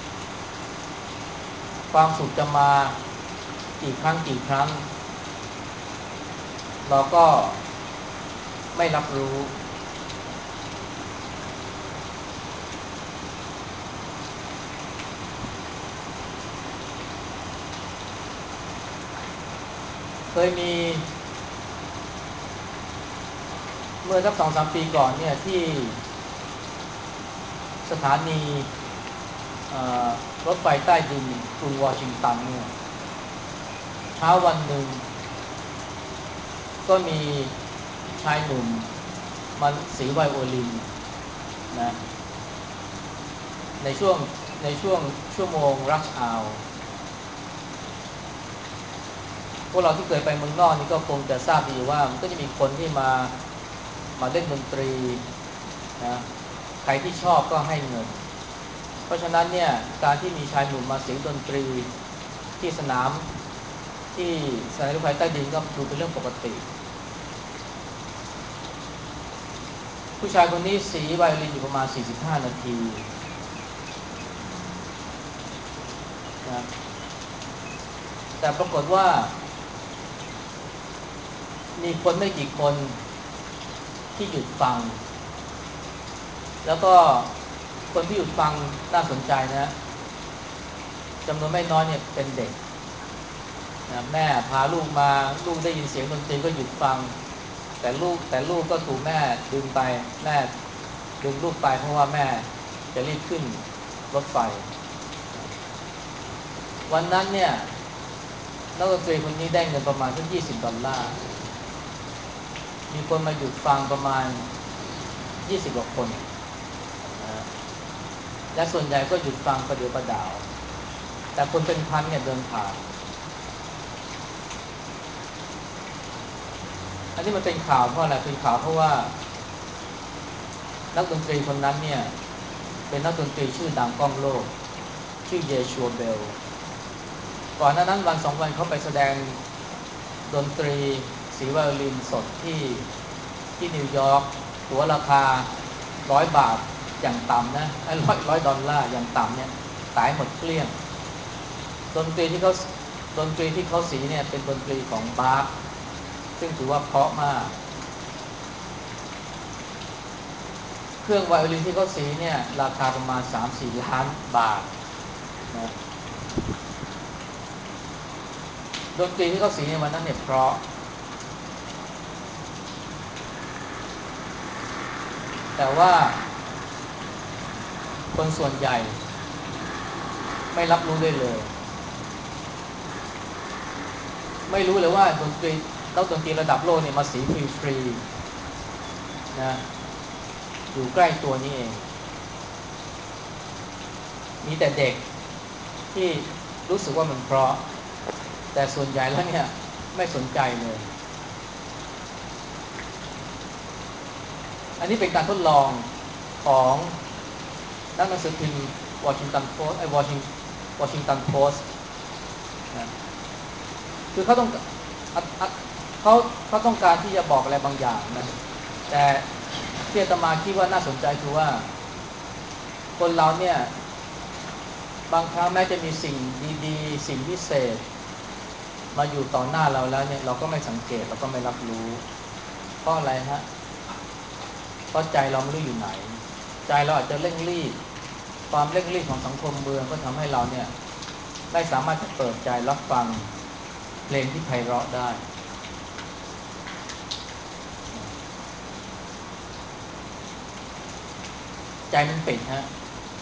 ความสุขจะมากี่ครั้งกี่ครั้งเราก็ไม่รับรู้เคยมีเมื่อสักสองสามปีก่อนเนี่ยที่สถานีรถไฟใต้ดินกรุงวอชิงตันเนี่ยเช้าวันหนึ่งก็มีชายหนุ่มมาสีไวโอลินนะในช่วงในช่วงชั่วโมงรัชอาวพวกเราที่เคยไปเมืองนอกนี่ก็คงจะทราบดีว่ามันก็จะมีคนที่มามาเล่นดนตรีนะใครที่ชอบก็ให้เงินเพราะฉะนั้นเนี่ยการที่มีชายหนุ่มมาเสียงดนตรีที่สนามที่สถานีรถไฟใต้ดินก็ดูเป็นเรื่องปกติผู้ชายคนนี้สีไวโอลินอยู่ประมาณสี่สิบห้านาทีนะแต่ปรากฏว่ามีคนไม่กี่คนที่หยุดฟังแล้วก็คนที่หยุดฟังน่าสนใจนะจำนวนไม่น้อยเนี่ยเป็นเด็กนะแม่พาลูกมาลูกได้ยินเสียงดนตรีก็หยุดฟังแต่ลูกแต่ลูกก็ถูกแม่ดึงไปแม่ดึงลูกไปเพราะว่าแม่จะรีบขึ้นรถไฟวันนั้นเนี่ยนักดนตรีคนนี้ได้เงินประมาณสักยี่สิบดอลลาร์มีคนมาหยุดฟังประมาณยี่สิบกว่าคนนะและส่วนใหญ่ก็หยุดฟังประเดี๋ยวประดาวแต่คนเป็นพันเนี่ยเดินผ่านอันนี้มันเป็นข่าวเพราะอะไรเป็นข่าวเพราะว่านักดนตรีคนนั้นเนี่ยเป็นนักดนตรีชื่อดังก้องโลกชื่อเยชัวเบลก่อนหน้านั้นวันสองวันเขาไปแสดงดนตรีสีไวโอลินสดที่ที่นิวยอร์กตั๋วราคาร้อยบาทอย่างต่ำนะไอ้ร้อยร้อยดอลลาร์อย่างต่ำเนี่ยขายหมดเกลี้ยงดนตรีที่เขาดนตรีที่เขาสีเนี่ยเป็นดนตรีของบาร์ซึ่งถือว่าเพราะมากเครื่องไวโอลินที่เขาสีเนี่ยราคาประมาณ สามถึงสี่ ล้านบาทนะดนตรีที่เขาสีในวันนั้นเนี่ยเพราะแต่ว่าคนส่วนใหญ่ไม่รับรู้ได้เลยไม่รู้เลยว่าดนตรีนักดนตรีระดับโลกเนี่ยมาสีฟรีๆนะอยู่ใกล้ตัวนี้เองมีแต่เด็กที่รู้สึกว่ามันเพราะแต่ส่วนใหญ่แล้วเนี่ยไม่สนใจเลยอันนี้เป็นการทดลองของนักหนังสือพิมพ์วอชิงตันโพสต์ไอ้วอชิงวอชิงตันโพสต์นะคือเขาต้องเขาเขาต้องการที่จะบอกอะไรบางอย่างนะแต่ที่อาตมาคิดว่าน่าสนใจคือว่าคนเราเนี่ยบางครั้งแม้จะมีสิ่งดีๆสิ่งพิเศษมาอยู่ต่อหน้าเราแล้วเนี่ยเราก็ไม่สังเกตเราก็ไม่รับรู้เพราะอะไรฮะเพราะใจเราไม่รู้อยู่ไหนใจเราอาจจะเร่งรีบความเร่งรีบของสังคมเมืองก็ทำให้เราเนี่ยไม่สามารถจะเปิดใจรับฟังเพลงที่ไพเราะได้ใจมันปิดฮะ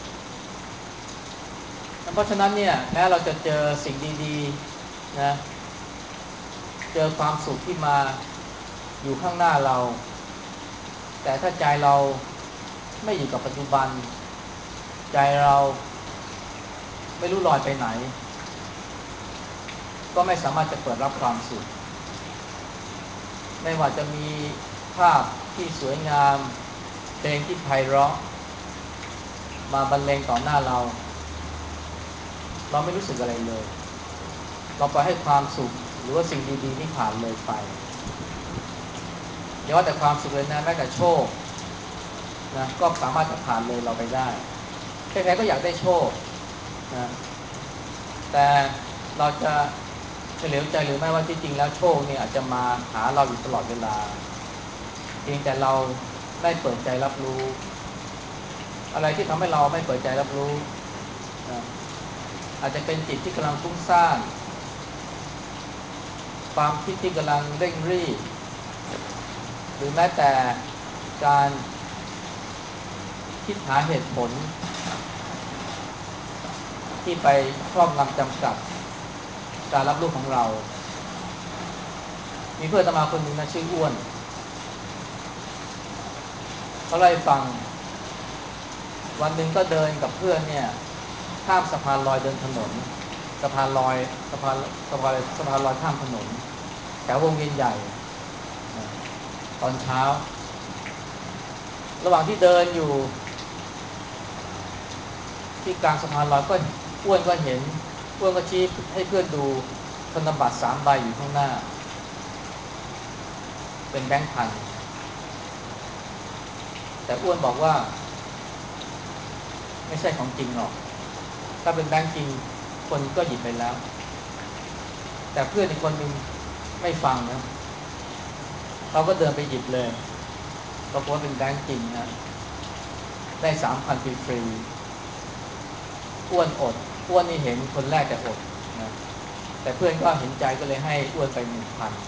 เพราะฉะนั้นเนี่ยแม้เราจะเจอสิ่งดีๆนะเจอความสุขที่มาอยู่ข้างหน้าเราแต่ถ้าใจเราไม่อยู่กับปัจจุบันใจเราไม่รู้ลอยไปไหนก็ไม่สามารถจะเปิดรับความสุขไม่ว่าจะมีภาพที่สวยงามเพลงที่ไพเราะมาบรรเลงต่อหน้าเราเราไม่รู้สึกอะไรเลยเราปล่อยให้ความสุขหรือว่าสิ่งดีๆนี่ผ่านเลยไปอย่าว่าแต่ความสุขเลยนะแม้แต่โชคนะก็สามารถจะผ่านเลยเราไปได้รๆก็อยากได้โชคนะแต่เราจะเฉลียวใจหรือไม่ว่าที่จริงแล้วโชคเนี่ยอาจจะมาหาเราอยู่ตลอดเวลาเพียงแต่เราไม่เปิดใจรับรู้อะไรที่ทำให้เราไม่เปิดใจรับรู้นะอาจจะเป็นจิตที่กำลังฟุ้งซ่านความคิดที่กำลังเร่งรีบหรือแม้แต่การคิดหาเหตุผลที่ไปครอบงำจำกัดการรับรู้ของเรามีเพื่อนอาตมาคนหนึ่งนะชื่ออ้วนเขาเล่าให้ฟังวันหนึ่งก็เดินกับเพื่อนเนี่ยข้ามสะพานลอยเดินถนนสะพานลอยสะพานสะพานสะพานลอยข้ามถนนแถววงเวียนใหญ่ตอนเช้าระหว่างที่เดินอยู่ที่กลางสะพานลอยก็อ้วนก็เห็นอ้วนก็ชี้ให้เพื่อนดูธนบัตรสามใบอยู่ข้างหน้าเป็นแบงค์พันแต่อ้วนบอกว่าไม่ใช่ของจริงหรอกถ้าเป็นแบงค์จริงคนก็หยิบไปแล้วแต่เพื่อนอีกคนนึงไม่ฟังนะเขาก็เดินไปหยิบเลยปรากฏว่าเป็นแบงค์จริงนะได้สามพันฟรีๆอ้วนอดอ้วนนี่เห็นคนแรกแต่อดนะแต่เพื่อนก็เห็นใจก็เลยให้อ้วนไปหนึ่งพัน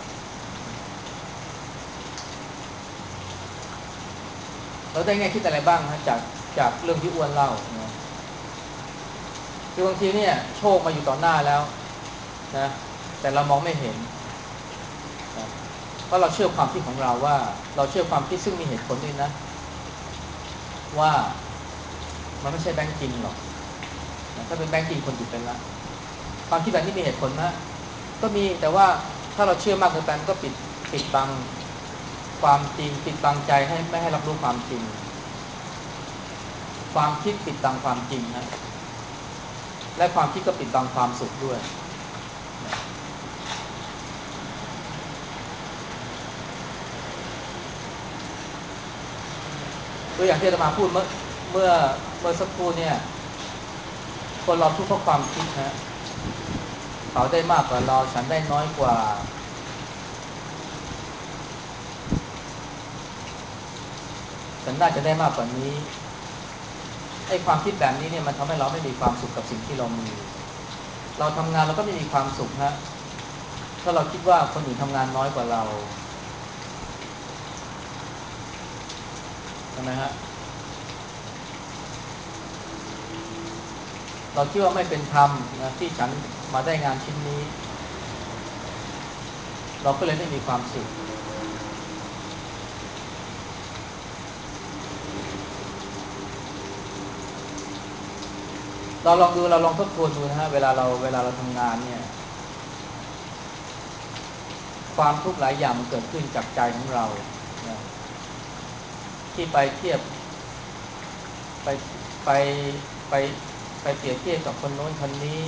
เราได้ไงคิดอะไรบ้างนะจากจากเรื่องที่อ้วนเล่านะคือบางทีเนี่ยโชคมาอยู่ต่อหน้าแล้วนะแต่เรามองไม่เห็นนะเพราะเราเชื่อความคิดของเราว่าเราเชื่อความคิดซึ่งมีเหตุผลด้วยนะว่ามันไม่ใช่แบงก์จริงหรอกนะถ้าเป็นแบงก์จริงคนหยิบไปแล้วความคิดแบบนี้มีเหตุผลนะก็มีแต่ว่าถ้าเราเชื่อมากเกินไปมันก็ปิดปิดบังความจริงปิดบังใจให้ไม่ให้รับรู้ความจริงความคิดปิดบังความจริงนะและความคิดก็ปิดบังความสุขด้วยตัวอย่างที่อาตมาพูดเมื่อเมื่อเมื่อสักครู่เนี่ยคนเราทุกข์เพราะความคิดนะเขาได้มากกว่าเราฉันได้น้อยกว่าฉันน่าจะได้มากกว่านี้ไอ้ความคิดแบบนี้เนี่ยมันทำให้เราไม่มีความสุขกับสิ่งที่เรามีเราทำงานเราก็ไม่มีความสุขฮะถ้าเราคิดว่าคนอื่นทำงานน้อยกว่าเราใช่ไหมฮะเราคิดว่าไม่เป็นธรรมนะที่ฉันมาได้งานชิ้นนี้เราก็เลยไม่มีความสุขเราลองดูเราลองทบทวนดูนะฮะเวลาเราเวลาเราทำงานเนี่ยความทุกข์หลายอย่างมันเกิดขึ้นจากใจของเรานะที่ไปเทียบไปไปไปไปเปรียบเทียบกับคนโน้นคนนี้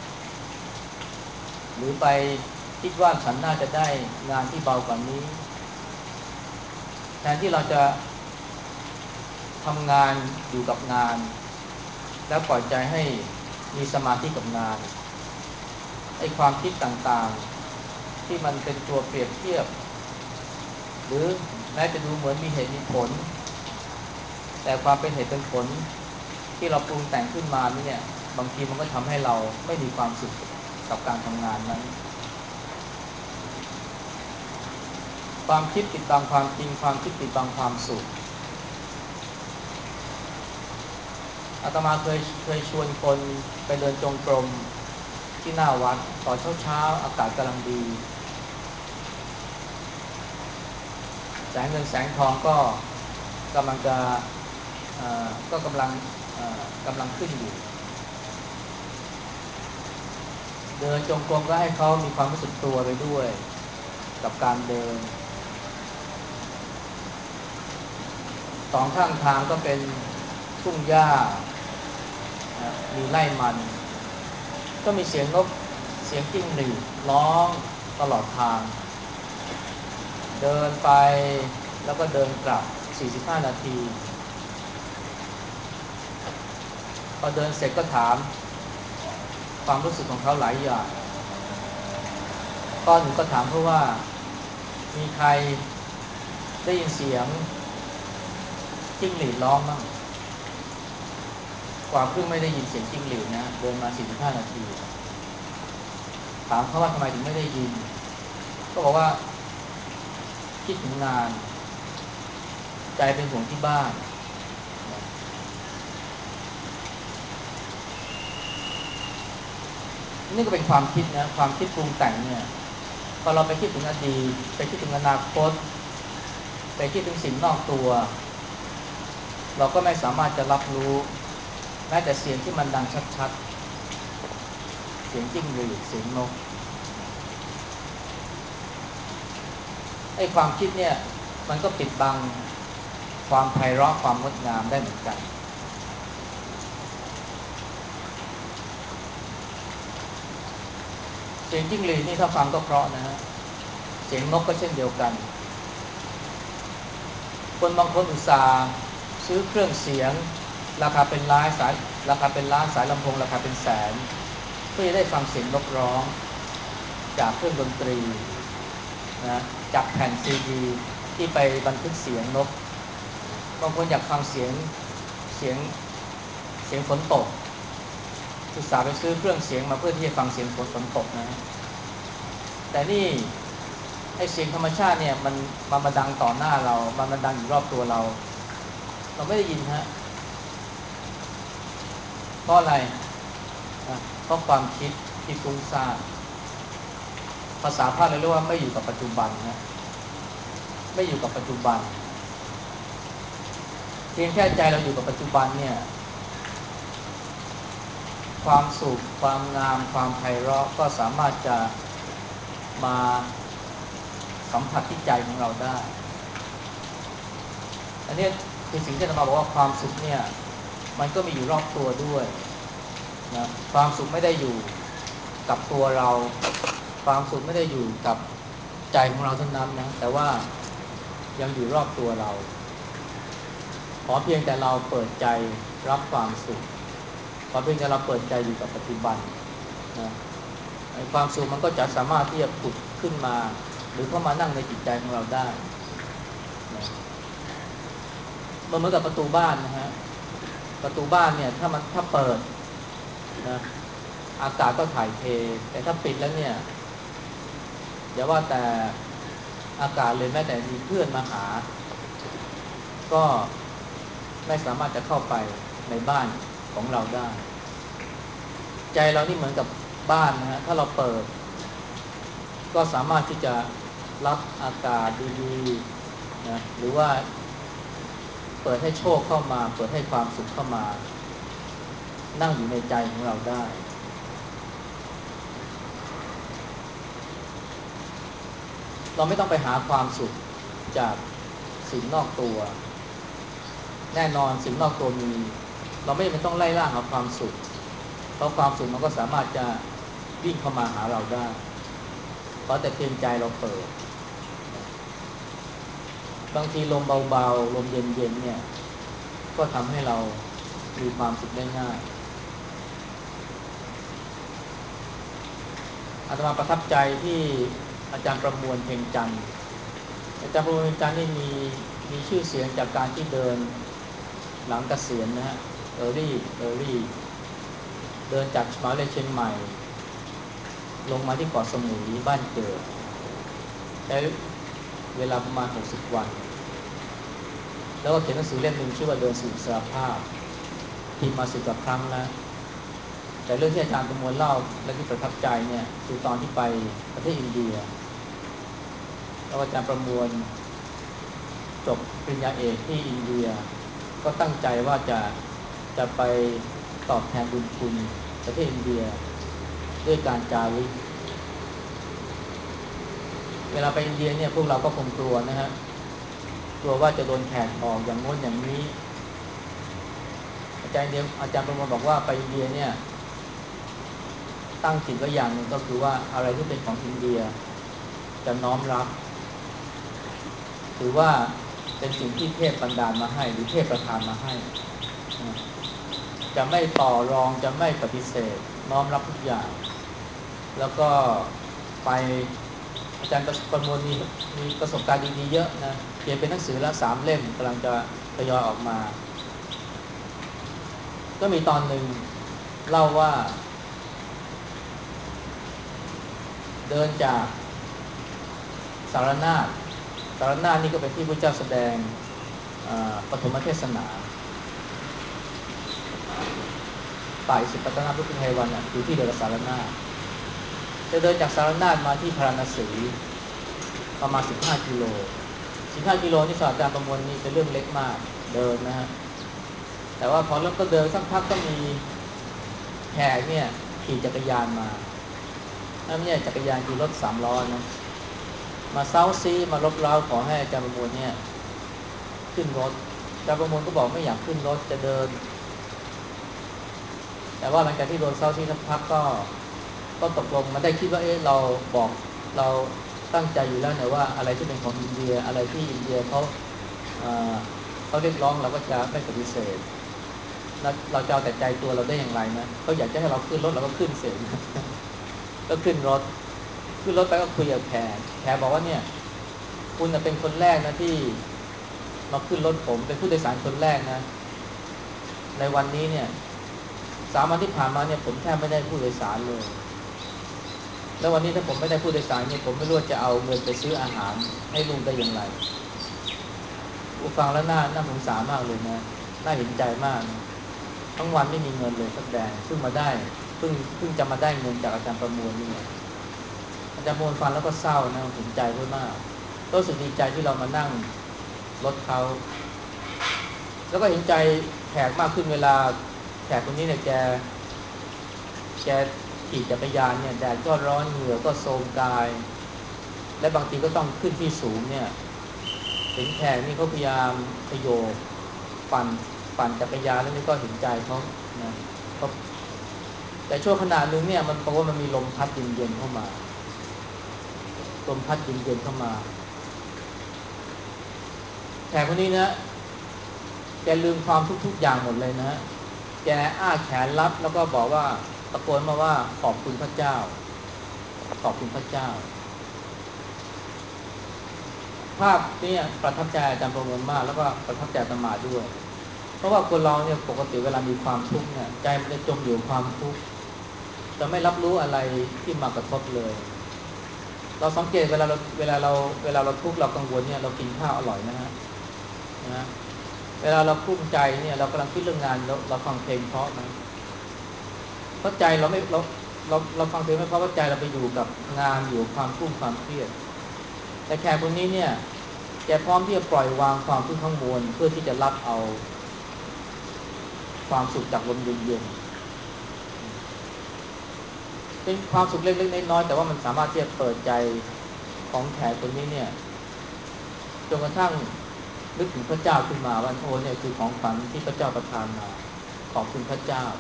หรือไปคิดว่าฉันน่าจะได้งานที่เบากว่านี้แทนที่เราจะทำงานอยู่กับงานแล้วปล่อยใจให้มีสมาธิกับงานไอ้ความคิดต่างๆที่มันเป็นตัวเปรียบเทียบหรือแม้จะดูเหมือนมีเหตุมีผลแต่ความเป็นเหตุเป็นผลที่เราปรุงแต่งขึ้นมาเนี่ยบางทีมันก็ทำให้เราไม่มีความสุขกับการทำงานนั้นความคิดปิดบังความจริงความคิดปิดบังความสุขอาตมาเคยเคยชวนคนไปเดินจงกรมที่หน้าวัดตอนเช้าๆอากาศกำลังดีแสงเงินแสงทองก็กำลังจะก็กำลังกำลังขึ้นอยู่เดินจงกรมก็ให้เขามีความรู้สึกตัวไปด้วยกับการเดินสองข้างทางก็เป็นทุ่งหญ้ามีไร่มันก็มีเสียงนกเสียงจิ้งหรีดร้องตลอดทางเดินไปแล้วก็เดินกลับสี่สิบห้านาทีพอเดินเสร็จก็ถามความรู้สึกของเขาหลายอย่างก้อนหนึ่งก็ถามเพราะว่ามีใครได้ยินเสียงจิ้งหรีดร้องมั้งกว่าเพิ่งไม่ได้ยินเสียงจิ้งหรีดนะเดินมาสี่สิบห้านาทีถามเขาว่าทำไมถึงไม่ได้ยินก็บอกว่าคิดถึงงานใจเป็นห่วงที่บ้านนี่ก็เป็นความคิดนะความคิดปรุงแต่งเนี่ยพอเราไปคิดถึงอดีตไปคิดถึงอนาคตไปคิดถึงสิ่งนอกตัวเราก็ไม่สามารถจะรับรู้แม้แต่เสียงที่มันดังชัดๆเสียงจิ้งหรีดเสียงนกไอ้ความคิดเนี่ยมันก็ปิดบังความไพเราะความงดงามได้เหมือนกันเสียงจิ้งหรีดนี่ถ้าฟังก็เพราะนะฮะเสียงนกก็เช่นเดียวกันคนบางคนอุตส่าห์ซื้อเครื่องเสียงราคาเป็นล้านสายราคาเป็นล้านสายลำโพงราคาเป็นแสนเพื่อจะได้ฟังเสียงนกร้องจากเครื่องดนตรีนะจากแผ่นซีดีที่ไปบันทึกเสียงนกบางคนอยากฟังเสียงเสียงเสียงฝนตกอุตส่าห์ไปซื้อเครื่องเสียงมาเพื่อที่จะฟังเสียงฝนฝนตกนะแต่นี่ไอเสียงธรรมชาติเนี่ยมันมันมาดังต่อหน้าเรามันมาดังอยู่รอบตัวเราเราไม่ได้ยินฮะเพราะอะไรนะเพราะความคิดที่ฟุ้งซ่านภาษาพาเลยเรียกว่าไม่อยู่กับปัจจุบันนะไม่อยู่กับปัจจุบันเพียงแค่ใจเราอยู่กับปัจจุบันเนี่ยความสุขความงามความไพเราะก็สามารถจะมาสัมผัสที่ใจของเราได้อันนี้คือสิ่งที่เรามาบอกว่าความสุขเนี่ยมันก็มีอยู่รอบตัวด้วยนะความสุขไม่ได้อยู่กับตัวเราความสุขไม่ได้อยู่กับใจของเราเท่านั้นนะแต่ว่ายังอยู่รอบตัวเราขอเพียงแต่เราเปิดใจรับความสุขขอเพียงแต่เราเปิดใจอยู่กับปัจจุบันนะความสุขมันก็จะสามารถที่จะผุดขึ้นมาหรือเข้ามานั่งในจิตใจของเราได้นะมันเหมือนกับประตูบ้านนะฮะประตูบ้านเนี่ยถ้ามันถ้าเปิดนะอากาศก็ถ่ายเทแต่ถ้าปิดแล้วเนี่ยอย่าว่าแต่อากาศเลยแม้แต่มีเพื่อนมาหาก็ไม่สามารถจะเข้าไปในบ้านของเราได้ใจเรานี่เหมือนกับบ้านนะฮะถ้าเราเปิดก็สามารถที่จะรับอากาศดีๆนะหรือว่าเปิดให้โชคเข้ามาเปิดให้ความสุขเข้ามานั่งอยู่ในใจของเราได้เราไม่ต้องไปหาความสุขจากสิ่งนอกตัวแน่นอนสิ่งนอกตัวมีเราไม่จำเป็นต้องไล่ล่าหาความสุขเพราะความสุขมันก็สามารถจะวิ่งเข้ามาหาเราได้เพราะแต่เพียงใจเราเปิดบางทีลมเบาๆลมเย็นๆเนี่ยก็ทำให้เรามีความสุขได้ง่ายอาตมาประทับใจที่อาจารย์ประมวลเพ็งจันทร์อาจารย์ประมวลเพ็งจันทร์นี่มีมีชื่อเสียงจากการที่เดินหลังเกษียณนะฮะเออรี่เออรี่เดินจากมหาวิทยาลัยเชียงใหม่ลงมาที่เกาะสมุยบ้านเกิดใช้เวลาประมาณหกสิบวันแล้วก็เขียนหนังสือเล่มหนึ่งชื่อว่าเดินสู่อิสรภาพพิมพ์มาสิบกว่าครั้งแล้วแต่เรื่องที่อาจารย์ประมวลเล่าและที่ประทับใจเนี่ยคือตอนที่ไปประเทศอินเดียแล้วอาจารย์ประมวลจบปริญญาเอกที่อินเดียก็ตั้งใจว่าจะจะไปตอบแทนบุญคุณประเทศอินเดียด้วยการจาริกเวลาไปอินเดียเนี่ยพวกเราก็คงกลัวนะฮะกลัวว่าจะโดนแขกออกอย่างโน้นอย่างนี้อาจารย์เดียวอาจารย์ประมวลบอกว่าไปอินเดียเนี่ยตั้งจิตไว้อย่างหนึ่งก็คือว่าอะไรที่เป็นของอินเดียจะน้อมรับถือว่าเป็นสิ่งที่เทพบันดาลมาให้หรือเทพประทานมาให้จะไม่ต่อรองจะไม่ปฏิเสธน้อมรับทุกอย่างแล้วก็ไปอาจารย์ประมวลมีมีประสบการณ์ดีๆเยอะนะเขียนเป็นหนังสือละสามเล่มกำลังจะทยอยออกมาก็มีตอนหนึ่งเล่าว่าเดินจากสารนาถสารนาถนี่ก็เป็นที่พระเจ้าแสดงปฐมเทศนาป่าอิสิปตนพุทธไทยวันอยู่ที่เดียวกับสารนาถจะเดินจากสารนาถมาที่พาราณสีประมาณสิบห้ากิโลสิบห้ากิโลนี่สำหรับอาจารย์ประมวลนี่เป็นเรื่องเล็กมากเดินนะฮะแต่ว่าพอเริ่มก็เดินสักพักก็มีแขกเนี่ยขี่จักรยานมาไม่ใช่จักรยานคือรถสามล้อนะมาเซ้าซีมาลบเล้าขอให้อาจารย์ประมวลเนี่ยขึ้นรถอาจารย์ประมวลก็บอกไม่อยากขึ้นรถจะเดินแต่ว่าหลังจากที่โดนเซ้าซีสักพักก็ก็ตกลงมาได้คิดว่าเอ๊ะเราบอกเราตั้งใจอยู่แล้วเนี่ยว่าอะไรที่เป็นของอินเดียอะไรที่อินเดียเขาเขาเรียกร้องเราก็จะไม่ปฏิเสธเราจะเอาแต่ใจตัวเราได้อย่างไรนะเขาอยากจะให้เราขึ้นรถเราก็ขึ้นเสร็จก็ขึ้นรถขึ้นรถไปก็คุยกับแขกแขกบอกว่าเนี่ยคุณเป็นคนแรกนะที่มาขึ้นรถผมเป็นผู้โดยสารคนแรกนะในวันนี้เนี่ยสามวันที่ผ่านมาเนี่ยผมแทบไม่ได้ผู้โดยสารเลยแล้ววันนี้ถ้าผมไม่ได้ผู้โดยสารเนี่ยผมไม่รู้จะเอาเงินไปซื้ออาหารให้ลุงได้อย่างไรอุฟังแล้วน่าน่าสงสารมากเลยนะน่าเห็นใจมากนะทั้งวันไม่มีเงินเลยสักแดงเพิ่งมาได้เพิ่งเพิ่งจะมาได้เงินจากอาจารย์ประมวลนี่อาจารย์ประมวลฟังแล้วก็เศร้านะเห็นใจด้วยมากก็รู้สึกดีใจที่เรามานั่งรถเขาแล้วก็เห็นใจแขกมากขึ้นเวลาแขกคนนี้เนี่ยแกแกขี่จักรยานเนี่ยแดดก็ร้อนเหงื่อก็โทรมกายและบางทีก็ต้องขึ้นที่สูงเนี่ยเห็นแขกนี่เขาพยายามขยโยกปั่นปั่นจักรยานแล้วนี่ก็เห็นใจเขานะแต่ช่วงขณะนึงเนี่ยมันเพราะว่ามันมีลมพัดเย็นๆเข้ามาลมพัดเย็นๆเข้ามาแขกคนนี้นะแกลืมความทุกๆอย่างหมดเลยนะแกอ้าแขนรับแล้วก็บอกว่าตะโกนมาว่าขอบคุณพระเจ้าขอบคุณพระเจ้าภาพนี้ประทับใจอาจารย์ประมวลมากแล้วก็ประทับใจอาตมาด้วยเพราะว่าคนเราเนี่ยปกติเวลามีความทุกข์เนี่ยใจมันจะจมอยู่ความทุกข์จะไม่รับรู้อะไรที่มากระทบเลยเราสังเกตเวลาเราเวลาเราเวลาเราทุกข์เรากังวลเนี่ยเรากินข้าวอร่อยนะฮะนะเวลาเรากลุ้มใจเนี่ยเรากำลังคิดเรื่องงานเราเราฟังเพลงเพราะนะเพราะใจเราไม่เราเราเราฟังเพลงไม่เพราะว่าใจเราไปอยู่กับงานอยู่ความกลุ้มความเครียดแต่แขกคนนี้เนี่ยแกพร้อมที่จะปล่อยวางความทุกข์ทั้งมวลเพื่อที่จะรับเอาความสุขจากลมเย็นๆเป็นความสุขเล็กๆน้อยๆแต่ว่ามันสามารถที่จะเปิดใจของแขกคนนี้เนี่ยจนกระทั่งนึกถึงพระเจ้าขึ้นมาว่าโอ้เนี่ยคือของขวัญที่พระเจ้าประทานมาขอบคุณพระเจ้า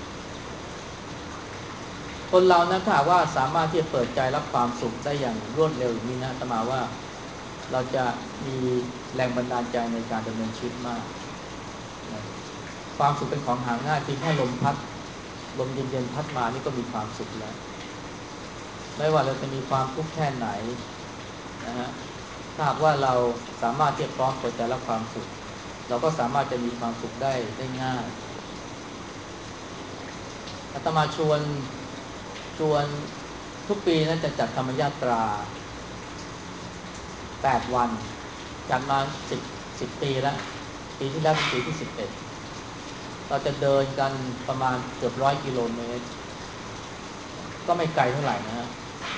คนเรานะถ้าว่าสามารถที่จะเปิดใจรับความสุขได้อย่างรวดเร็วอย่างนี้นะอาตมาว่าเราจะมีแรงบันดาลใจในการดำเนินชีวิตมากนะความสุขเป็นของหาง่ายเพียงแค่ลมพัดลมเย็นๆพัดมานี่ก็มีความสุขแล้วไม่ว่าเราจะมีความทุกข์แค่ไหนนะฮะถ้าหากว่าเราสามารถที่จะพร้อมเปิดใจรับความสุขเราก็สามารถจะมีความสุขได้ได้ง่ายอาตมาชวนชวนทุกปีนะจะจัดธรรมยาตราแปดวันจัดมาสิบ สิบปีแล้วปีที่แล้วเป็นปีที่สิบเอ็ดเราจะเดินกันประมาณเกือบร้อยกิโลเมตรก็ไม่ไกลเท่าไหร่นะฮะ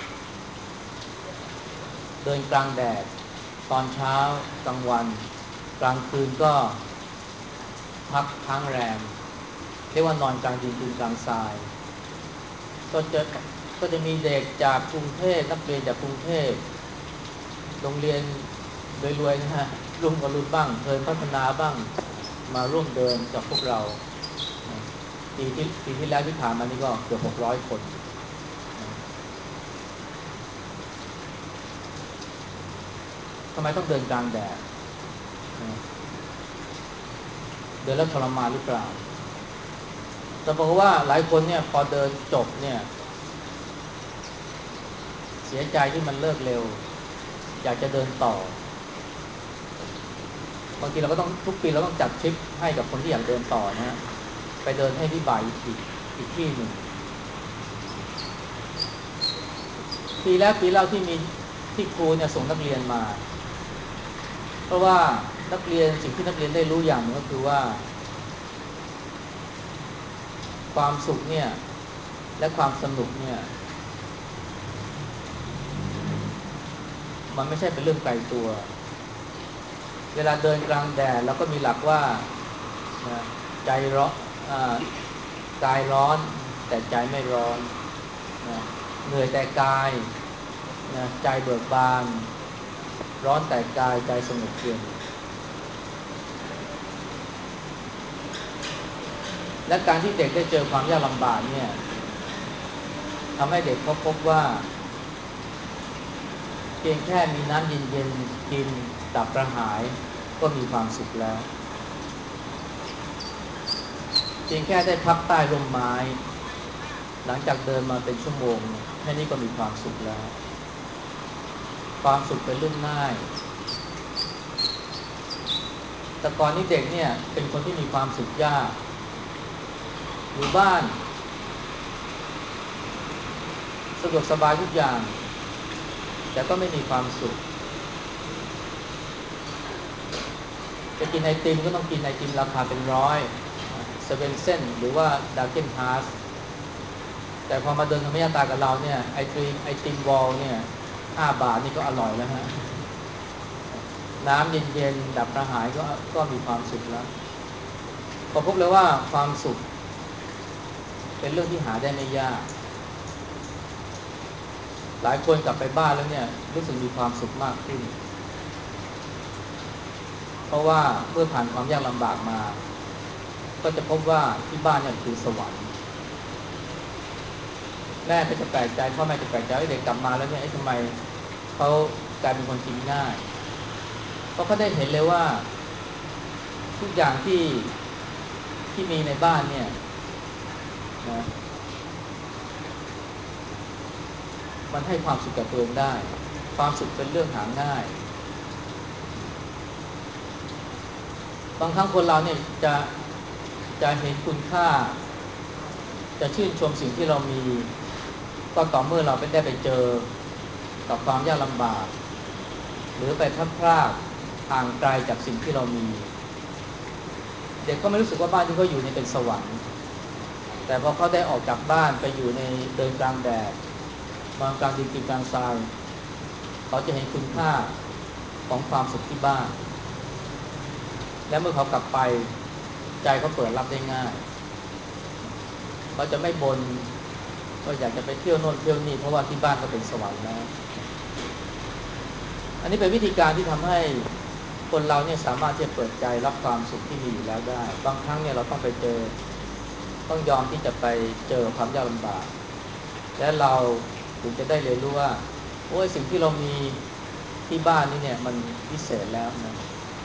เดินกลางแดดตอนเช้ากลางวันกลางคืนก็พักค้างแรมเรียกว่านอนกลางดินคืนกลางทรายก็จะก็จะมีเด็กจากกรุงเทพนักเรียนจากกรุงเทพโรงเรียนรวยๆนะฮะรุ่งอรุณบ้างเทินพัฒนาบ้างมาร่วมเดินกับพวกเราปีที่ปีที่แล้วที่ผ่านมานี่ก็เกือบหกร้อยคนทำไมต้องเดินกลางแดดเดินแล้วทรมานหรือเปล่าแต่บอกว่าหลายคนเนี่ยพอเดินจบเนี่ยเสียใจที่มันเลิกเร็วอยากจะเดินต่อบางทีเราก็ต้องทุกปีเราต้องจัดทริปให้กับคนที่อยากเดินต่อนะฮะไปเดินให้วิบากอีกอีกที่หนึ่งปีแล้วปีแล้วที่มีที่ครูเนี่ยส่งนักเรียนมาเพราะว่านักเรียนสิ่งที่นักเรียนได้รู้อย่างหนึ่งก็คือว่าความสุขเนี่ยและความสนุกเนี่ยมันไม่ใช่เป็นเรื่องไกลตัวเวลาเดินกลางแดดเราก็มีหลักว่านะใจร้อนอ่ากายร้อนแต่ใจไม่ร้อนนะเหนื่อยแต่กายนะใจเบิกบานร้อนแต่กายใจสงบเย็นและการที่เด็กได้เจอความยากลำบากเนี่ยทำให้เด็กเขาพบว่าเพียงแค่มีน้ำเย็นๆกินดับกระหายก็มีความสุขแล้วเพียงแค่ได้พักใต้ร่มไม้หลังจากเดินมาเป็นชั่วโมงแค่นี้ก็มีความสุขแล้วความสุขเป็นเรื่องง่ายแต่ก่อนนี้เด็กเนี่ยเป็นคนที่มีความสุขยากอยู่บ้านสะดวกสบายทุกอย่างแต่ก็ไม่มีความสุขจะกินไอติมก็ต้องกินไอติมราคาเป็นร้อยเซเว่นเส้นหรือว่าดาร์เกนฮาร์สแต่พอมาเดินธรรมยาตากับเราเนี่ยไอติมไอติมวอลเนี่ยห้าบาทนี่ก็อร่อยแล้วฮะน้ำเย็นๆดับกระหายก็ก็มีความสุขแล้วพอพบเลยว่าความสุขเป็นเรื่องที่หาได้ไม่ยากหลายคนกลับไปบ้านแล้วเนี่ยรู้สึกมีความสุขมากขึ้นเพราะว่าเมื่อผ่านความยากลำบากมาก็จะพบว่าที่บ้านเนี่ยคือสวรรค์แม่ก็จะแปลกใจพ่อแม่จะแปลกใจว่าเด็กกลับมาแล้วเนี่ยทำไมเขากลายเป็นคนกินง่ายเพราะเขาได้เห็นเลยว่าทุกอย่างที่ที่มีในบ้านเนี่ยนะมันให้ความสุขแก่ตัวเองได้ความสุขเป็นเรื่องหาง่ายบางครั้งคนเราเนี่ยจะจะเห็นคุณค่าจะชื่นชมสิ่งที่เรามีก็ต่อเมื่อเราไปได้ไปเจอกับความยากลำบากหรือไปพลัดพรากห่างไกลจากสิ่งที่เรามีเด็กก็ไม่รู้สึกว่าบ้านที่เขาอยู่นี่เป็นสวรรค์แต่พอเขาได้ออกจากบ้านไปอยู่ในเดินกลางแดดนอนกลางดินกินกลางทรายเขาจะเห็นคุณค่าของความสุขที่บ้านและเมื่อเขากลับไปใจเขาเปิดรับได้ง่ายเขาจะไม่บน่นก็อยากจะไปเที่ยวโน่นเที่ยวนี่เพราะว่าที่บ้านก็เป็นสวรรค์แล้วอันนี้เป็นวิธีการที่ทำให้คนเราเนี่ยสามารถที่จะเปิดใจรับความสุขที่มีอยู่แล้วได้บางครั้งเนี่ยเราต้องไปเจอต้องยอมที่จะไปเจอความยากลำบากและเราถึงจะได้เรียนรู้ว่าโอ้ยสิ่งที่เรามีที่บ้านนี่เนี่ยมันพิเศษแล้วนะ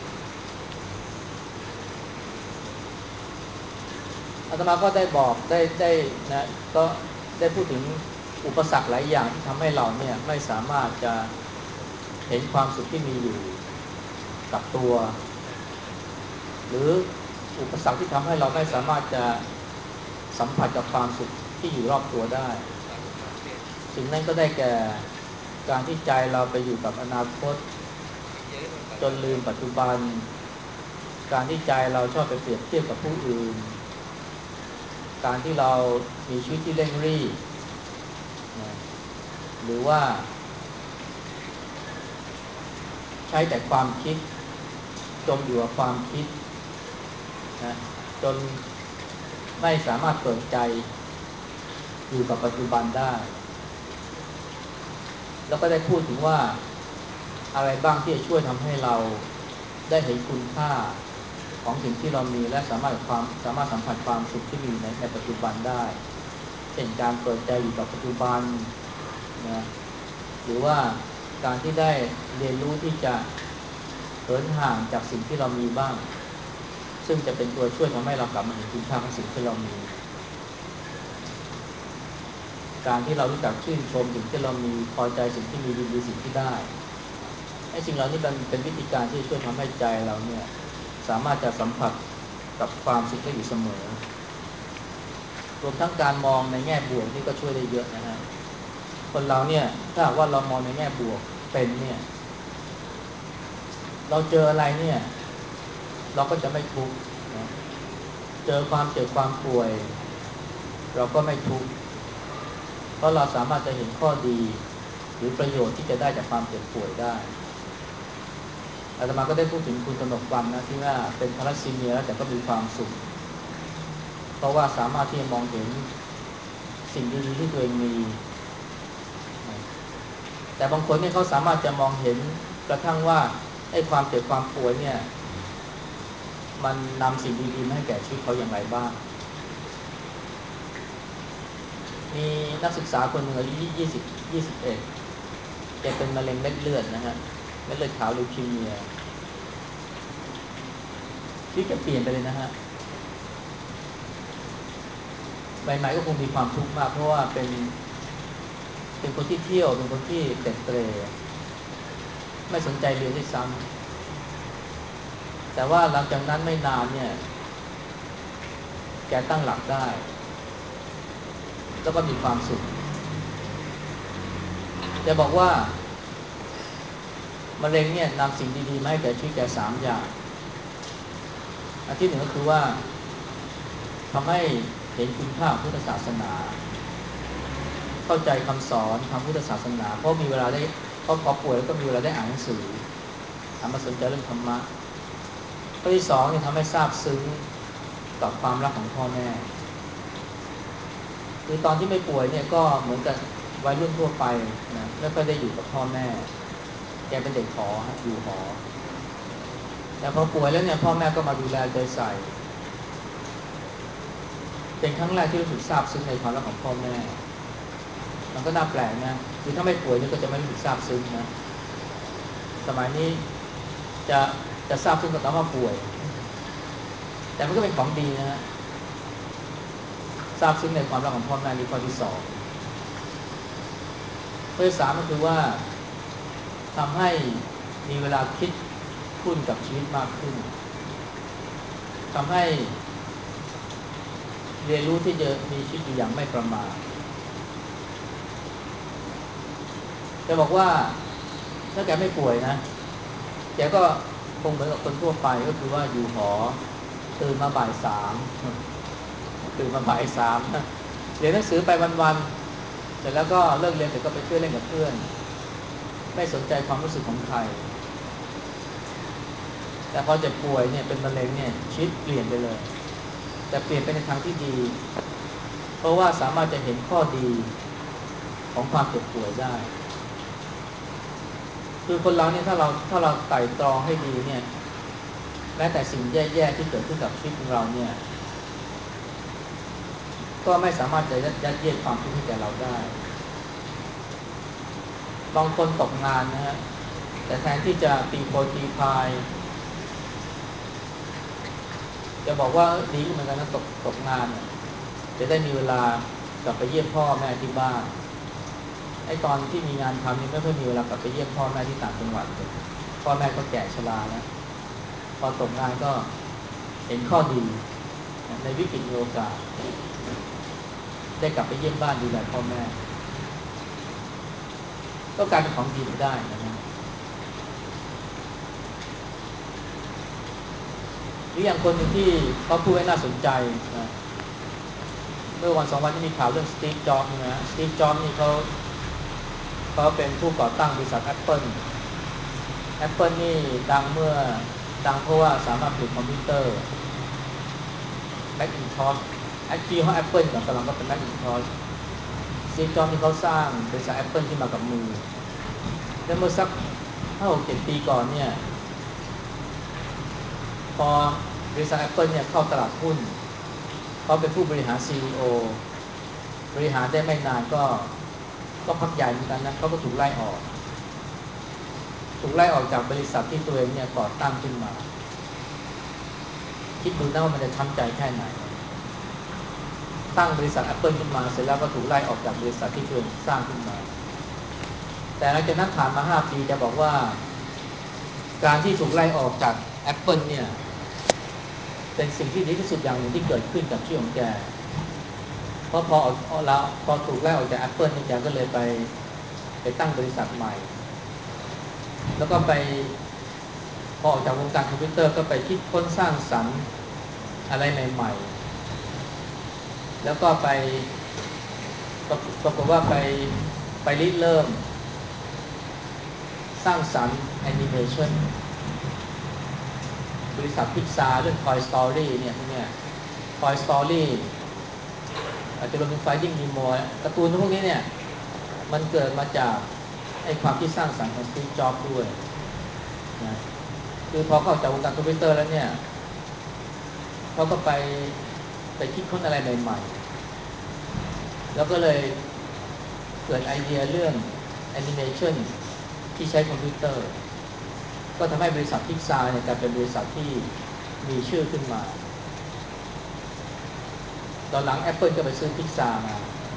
อาตมาก็ได้บอกได้ได้นะก็ได้พูดถึงอุปสรรคหลายอย่างที่ทำให้เราเนี่ยไม่สามารถจะเห็นความสุขที่มีอยู่กับตัวหรืออุปสรรคที่ทำให้เราไม่สามารถจะสัมผัสกับความสุขที่อยู่รอบตัวได้สิ่งนั้นก็ได้แก่การที่ใจเราไปอยู่กับอนาคตจนลืมปัจจุบันการที่ใจเราชอบไปเปรียบเทียบกับผู้อื่นการที่เรามีชีวิตที่เร่งรีบนะหรือว่าใช้แต่ความคิดจมอยู่กับความคิดนะจนไม่สามารถเปิดใจอยู่กับปัจจุบันได้แล้วก็ได้พูดถึงว่าอะไรบ้างที่จะช่วยทำให้เราได้เห็นคุณค่าของสิ่งที่เรามีและสามารถความสามารถสัมผัสความสุขที่มีในในปัจจุบันได้เช่นการเปิดใจอยู่กับปัจจุบันนะหรือว่าการที่ได้เรียนรู้ที่จะเหินห่างจากสิ่งที่เรามีบ้างซึ่งจะเป็นตัวช่วยทำให้เรากลับมาเห็นคุณค่าของสิ่งที่เรามีการที่เรารู้จักชื่นชมสิ่งที่เรามีพอใจสิ่งที่มีดีดีสิ่งที่ได้ไอ้สิ่งเหล่านี้เป็นเป็นวิธีการที่ช่วยทำให้ใจเราเนี่ยสามารถจะสัมผัสกับความสุขได้อยู่เสมอรวมทั้งการมองในแง่บวกนี่ก็ช่วยได้เยอะนะฮะคนเราเนี่ยถ้าว่าเรามองในแง่บวกเป็นเนี่ยเราเจออะไรเนี่ยเราก็จะไม่ทุกข์นะเจอความเจ็บความป่วยเราก็ไม่ทุกข์เพราะเราสามารถจะเห็นข้อดีหรือประโยชน์ที่จะได้จากความเจ็บป่วยได้อาตมาก็ได้พูดถึงคุณกนกวรรณนะที่ว่าเป็นทาลัสซีเมียแล้วแต่ก็มีความสุขเพราะว่าสามารถที่จะมองเห็นสิ่งดีๆที่ตัวเองมีแต่บางคนเนี่ยเขาสามารถจะมองเห็นกระทั่งว่าไอ้ความเจ็บความป่วยเนี่ยมันนำสิ่งดีๆมาให้แก่ชีวิตเขาอย่างไรบ้างมีนักศึกษาคนหนึ่งอายุยี่สิบ ยี่สิบเอ็ดแกเป็นมะเร็งเม็ดเลือดนะฮะเม็ดเลือดขาวลิวคีเมียชีวิตแกเปลี่ยนไปเลยนะฮะใหม่ๆก็คงมีความทุกข์มากเพราะว่าเป็นเป็นคนที่เที่ยวเป็นคนที่เตะเตร่ไม่สนใจเรียนด้วยซ้ำแต่ว่าหลังจากนั้นไม่นานเนี่ยแกตั้งหลักได้แล้วก็มีความสุขแกบอกว่ามะเร็งเนี่ยนำสิ่งดีๆมาให้แก่ชีวิตแกสามอย่างอันที่หนึ่งก็คือว่าทำให้เห็นคุณค่าของพุทธศาสนาเข้าใจคำสอนทางพุทธศาสนาเพราะมีเวลาได้เพราะพอป่วยแล้วก็มีเวลาได้อ่านหนังสือทำมาสนใจเรื่องธรรมะข้อที่สองเนี่ยทำให้ทราบซึ้งกับความรักของพ่อแม่คือตอนที่ไม่ป่วยเนี่ยก็เหมือนกับวัยรุ่นทั่วไปนะไม่ค่อยได้อยู่กับพ่อแม่แกเป็นเด็กหออยู่หอแต่พอป่วยแล้วเนี่ยพ่อแม่ก็มาดูแลใจใส่เป็นครั้งแรกที่รู้สึกซาบซึ้งในความรักของพ่อแม่มันก็น่าแปลกนะคือถ้าไม่ป่วยนี่ก็จะไม่รู้สึกซาบซึ้งนะสมัยนี้จะจะซาบซึ้งก็ต่อมาป่วยแต่มันก็เป็นของดีนะฮะซาบซึ้งในความรักของพ่อแม่นี่ข้อที่สองข้อที่สามก็คือว่าทำให้มีเวลาคิดคุ้นกับชีวิตมากขึ้นทำให้เรียนรู้ที่จะมีชีวิตอยู่อย่างไม่ประมาทจะบอกว่าถ้าแกไม่ป่วยนะแกก็คงเหมือนกับคนทั่วไปก็คือว่าอยู่หอตื่นมาบ่ายสามตื่นมาบ่ายสามเรียนหนังสือไปวันๆเสร็จแล้วก็เลิกเรียนเสร็จก็ไปเที่ยวเล่นกับเพื่อนไม่สนใจความรู้สึกของใครแต่พอเจ็บป่วยเนี่ยเป็นมะเร็งเนี่ยชีวิตเปลี่ยนไปเลยแต่เปลี่ยนไปในทางที่ดีเพราะว่าสามารถจะเห็นข้อดีของความเจ็บป่วยได้คือคนเราเนี่ยถ้าเราถ้าเราไตร่ตรองให้ดีเนี่ยแม้แต่สิ่งแย่ๆที่เกิดขึ้นกับชีวิตของเราเนี่ยก็ไม่สามารถจะยัดเยียดความทุกข์ให้แก่เราได้บางคนตกงานนะฮะแต่แทนที่จะตีโพยตีพายจะบอกว่าดีเหมือนกันนะตกตกงานเนี่ยจะได้มีเวลากลับไปเยี่ยมพ่อแม่ที่บ้านไอ้ตอนที่มีงานทำนี่ไม่ค่อยมีเวลากลับไปเยี่ยมพ่อแม่ที่ต่างจังหวัดเลยพ่อแม่ก็แก่ชราแล้วพอตกงานก็เห็นข้อดีในวิกฤตมีโอกาสได้กลับไปเยี่ยมบ้านดูแลพ่อแม่ก็กลายเป็นของดีไปได้นะฮะหรืออย่างคนหนึ่งที่เขาพูดไว้น่าสนใจนะเมื่อวันสองวันที่มีข่าวเรื่องสตีฟจ็อบส์นะสตีฟจ็อบส์นี่เขาเขาเป็นผู้ก่อตั้งบริษัท Apple Apple นี่ดังเมื่อดังเพราะว่าสามารถผลิตคอมพิวเตอร์ Macintosh ไอ้ที่ห้อ Apple ก่อนกำลังก็เป็น Macintosh สตีฟจ็อบส์นี่เขาสร้างบริษัท Apple ขึ้นมากับมือและเมื่อสักห้าหกเจ็ดปีก่อนเนี่ยพอบริษัท Apple เนี่ยเข้าตลาดหุ้นเขาเป็นผู้บริหาร ซี อี โอ บริหารได้ไม่นานก็ก็พักใหญ่เหมือนกันนะเขาก็ถูกไล่ออกถูกไล่ออกจากบริษัทที่ตัวเองเนี่ยก่อตั้งขึ้นมาคิดดูนะว่ามันจะช้ำใจแค่ไหนตั้งบริษัท Apple ขึ้นมาเสร็จแล้วก็ถูกไล่ออกจากบริษัทที่ตัวเองสร้างขึ้นมาแต่หลังจากนั้นผ่านมาห้าปีแกบอกว่าการที่ถูกไล่ออกจาก Apple เนี่ยเป็นสิ่งที่ดีที่สุดอย่างหนึ่งที่เกิดขึ้นกับชีวิตของแกเพราะพอออกแล้วพอถูกไล่ออกจาก Apple นี่แกก็เลยไปไปตั้งบริษัทใหม่แล้วก็ไปพอออกจากวงการคอมพิวเตอร์ก็ไปคิดค้นสร้างสรรค์อะไรใหม่ๆแล้วก็ไปปรากฏว่าไปไปริเริ่มสร้างสรรค์แอนิเมชันบริษัทพิกซาเรื่อง Toy Story เนี่ยพวกเนี้ย Toy Story อาจจะรวมถึง Finding Nemo การ์ตูนพวกนี้เนี่ยมันเกิดมาจากไอ้ความที่สร้างสรรค์ของสตีฟ จ็อบส์ด้วยนะคือพอเข้าจากวงการคอมพิวเตอร์แล้วเนี่ยเขาก็ไปไปคิดค้นอะไรใหม่ๆแล้วก็เลยเกิดไอเดียเรื่องแอนิเมชันที่ใช้คอมพิวเตอร์ก็ทำให้บริษัทพิกซาเนี่ยกลายเป็นบริษัทที่มีชื่อขึ้นมาตอนหลัง Apple ก็ไปซื้อพิกซามา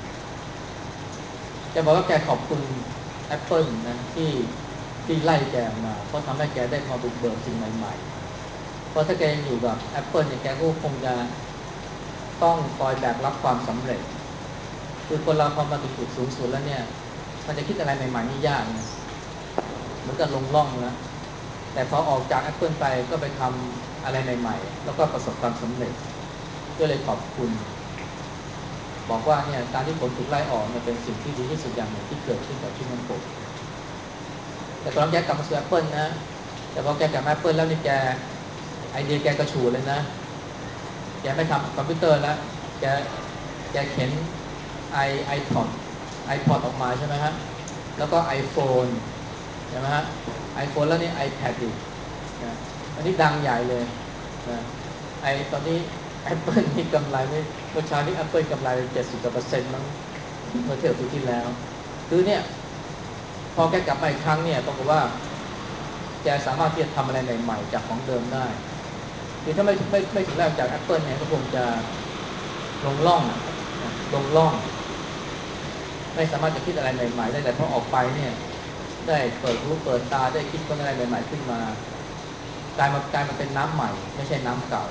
แกบอกว่าแกขอบคุณ Apple นะที่ที่ไล่แกมาเพราะทำให้แกได้มาบุกเบิกสิ่งใหม่ๆเพราะถ้าแกยังอยู่กับ Apple เนี่ยแกก็คงจะต้องคอยแบกรับความสำเร็จคือคนเราพอมาถึงจุดสูงสุดแล้วเนี่ยมันจะคิดอะไรใหม่ๆนี่ยากนะเหมือนกับลงล่องนะแต่พอออกจาก Apple ไปก็ไปทำอะไรใหม่ๆแล้วก็ประสบความสำเร็จก็เลยขอบคุณบอกว่าเนี่ยการที่ผมถูกไล่ออกเนี่ยเป็นสิ่งที่ดีที่สุดอย่างหนึ่งที่เกิดขึ้นกับชีวิตของผมแต่ตอนแกกลับมาสู่ Apple นะแต่พอแกกลับมา Apple แล้วนี่แกไอเดียแกกระฉูดเลยนะแกไม่ทำคอมพิวเตอร์แล้วแกแกเข็นไอไอพอดไอพอดออกมาใช่ไหมฮะแล้วก็ iPhone ใช่ไหมฮะ iPhone แล้วนี่ iPad อีกนะอันนี้ดังใหญ่เลยนะไอตอนนี้ Apple นี่กำไรไม่เมื่อเช้านี้ Apple กำไร เจ็ดสิบกว่าเปอร์เซ็นต์มั้งเมื่อเทียบปีที่แล้วคือเนี่ยพอแกกลับมาอีกครั้งเนี่ยปรากฏว่าแกสามารถที่จะทำอะไรใหม่ๆจากของเดิมได้คือถ้าไม่ไม่ไม่ถึงแรกจาก Apple เนี่ยก็คงจะลงล่องลงล่องไม่สามารถจะคิดอะไรใหม่ๆได้แต่พอออกไปเนี่ยได้เปิดรู้เปิดตาได้คิดค้นอะไรใหม่ๆขึ้นมากลายมากลายมาเป็นน้ำใหม่ไม่ใช่น้ำเก่า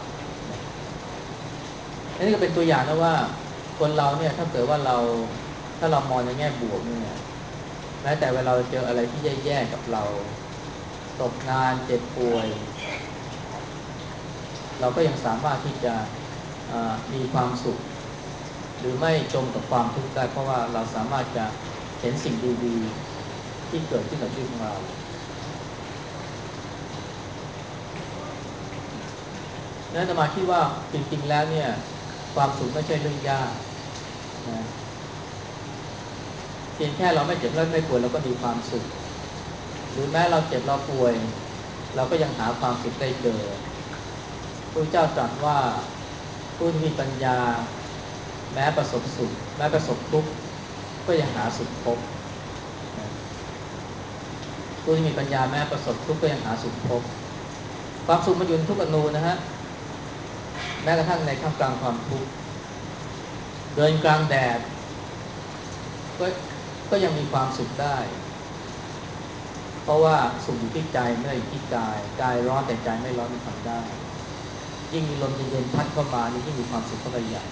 นี่ก็เป็นตัวอย่างนะว่าคนเราเนี่ยถ้าเกิดว่าเราถ้าเรามองในแง่บวกเนี่ยแม้แต่เวลาเราเจออะไรที่แย่ๆกับเราตกงานเจ็บป่วยเราก็ยังสามารถที่จะมีความสุขหรือไม่จมกับความทุกข์ได้เพราะว่าเราสามารถจะเห็นสิ่งดีๆที่เกิดขึ้นกับชีวิตของเรานั้นอาตมาคิดว่าจริงๆแล้วเนี่ยความสุขไม่ใช่เรื่องยากนะเพียงแค่เราไม่เจ็บและไม่ป่วยเราก็มีความสุขหรือแม้เราเจ็บเราป่วยเราก็ยังหาความสุขได้เจอพระเจ้าตรัสว่าผู้ที่มีปัญญาแม้ประสบสุขแม้ประสบทุกข์ก็ยังหาสุขพบผู้ที่มีปัญญาแม้ประสบทุกข์ก็ยังหาสุขพบความสุขมันอยู่ในทุกอนูนะฮะแม้กระทั่งในท่ามกลางความทุกข์เดินกลางแดดก็ก็ยังมีความสุขได้เพราะว่าสุขอยู่ที่ใจไม่ได้อยู่ที่กายกายร้อนแต่ใจไม่ร้อนมันทำได้ยิ่งมีลมเย็นๆพัดเข้ามานี่ยิ่งมีความสุขเข้าไปใหญ่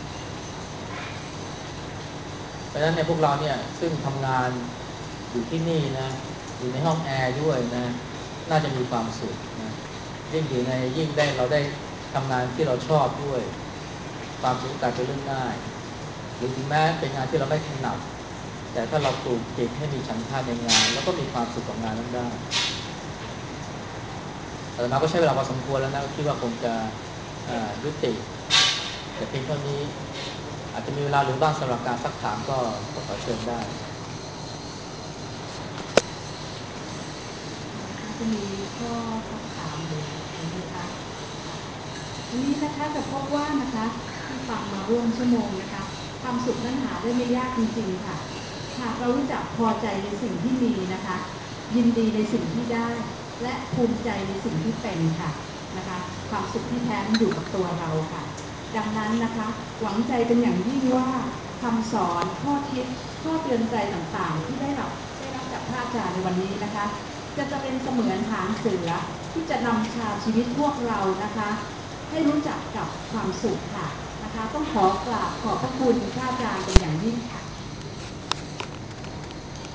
เพราะฉะนั้นเนี่ยพวกเราเนี่ยซึ่งทำงานอยู่ที่นี่นะอยู่ในห้องแอร์ด้วยนะน่าจะมีความสุขนะยิ่งอยู่ในยิ่งได้เราได้ทำงานที่เราชอบด้วยความสุขกลายเป็นเรื่องง่ายหรือถึงแม้เป็นงานที่เราไม่ถนัดแต่ถ้าเราปลูกจิตให้มีฉันทะในงานแล้วก็มีความสุขกับงานนั้นได้แต่เราก็ใช้เวลาพอสมควรแล้วนะคิดว่าคงจะยุติแต่เพียงเท่านี้อาจจะมีเวลาหรือบ้างสำหรับการซักถามก็ก็ขอเชิญได้จะมีข้อสักถามหรืออะไรไหมคะวันนี้นะคะจะพบว่านะคะที่ฟังมาร่วมชั่วโมงนะคะความสุขนั้นหาได้ไม่ยากจริงๆค่ะหากเรารู้จักพอใจในสิ่งที่มีนะคะยินดีในสิ่งที่ได้และภูมิใจในสิ่งที่เป็นค่ะนะคะความสุขที่แท้นั้นอยู่กับตัวเราค่ะดังนั้นนะคะหวังใจเป็นอย่างยิ่งว่าคำสอนข้อคิดข้อเตือนใจต่างๆที่ได้รับได้รับจากพระอาจารย์ในวันนี้นะคะจะจะเป็นเสมือนหางเสือที่จะนำชาชีวิตพวกเรานะคะให้รู้จักกับความสุขค่ะนะคะต้องขอกราบขอบพระคุณพระอาจารย์เป็นอย่างยิ่งค่ะ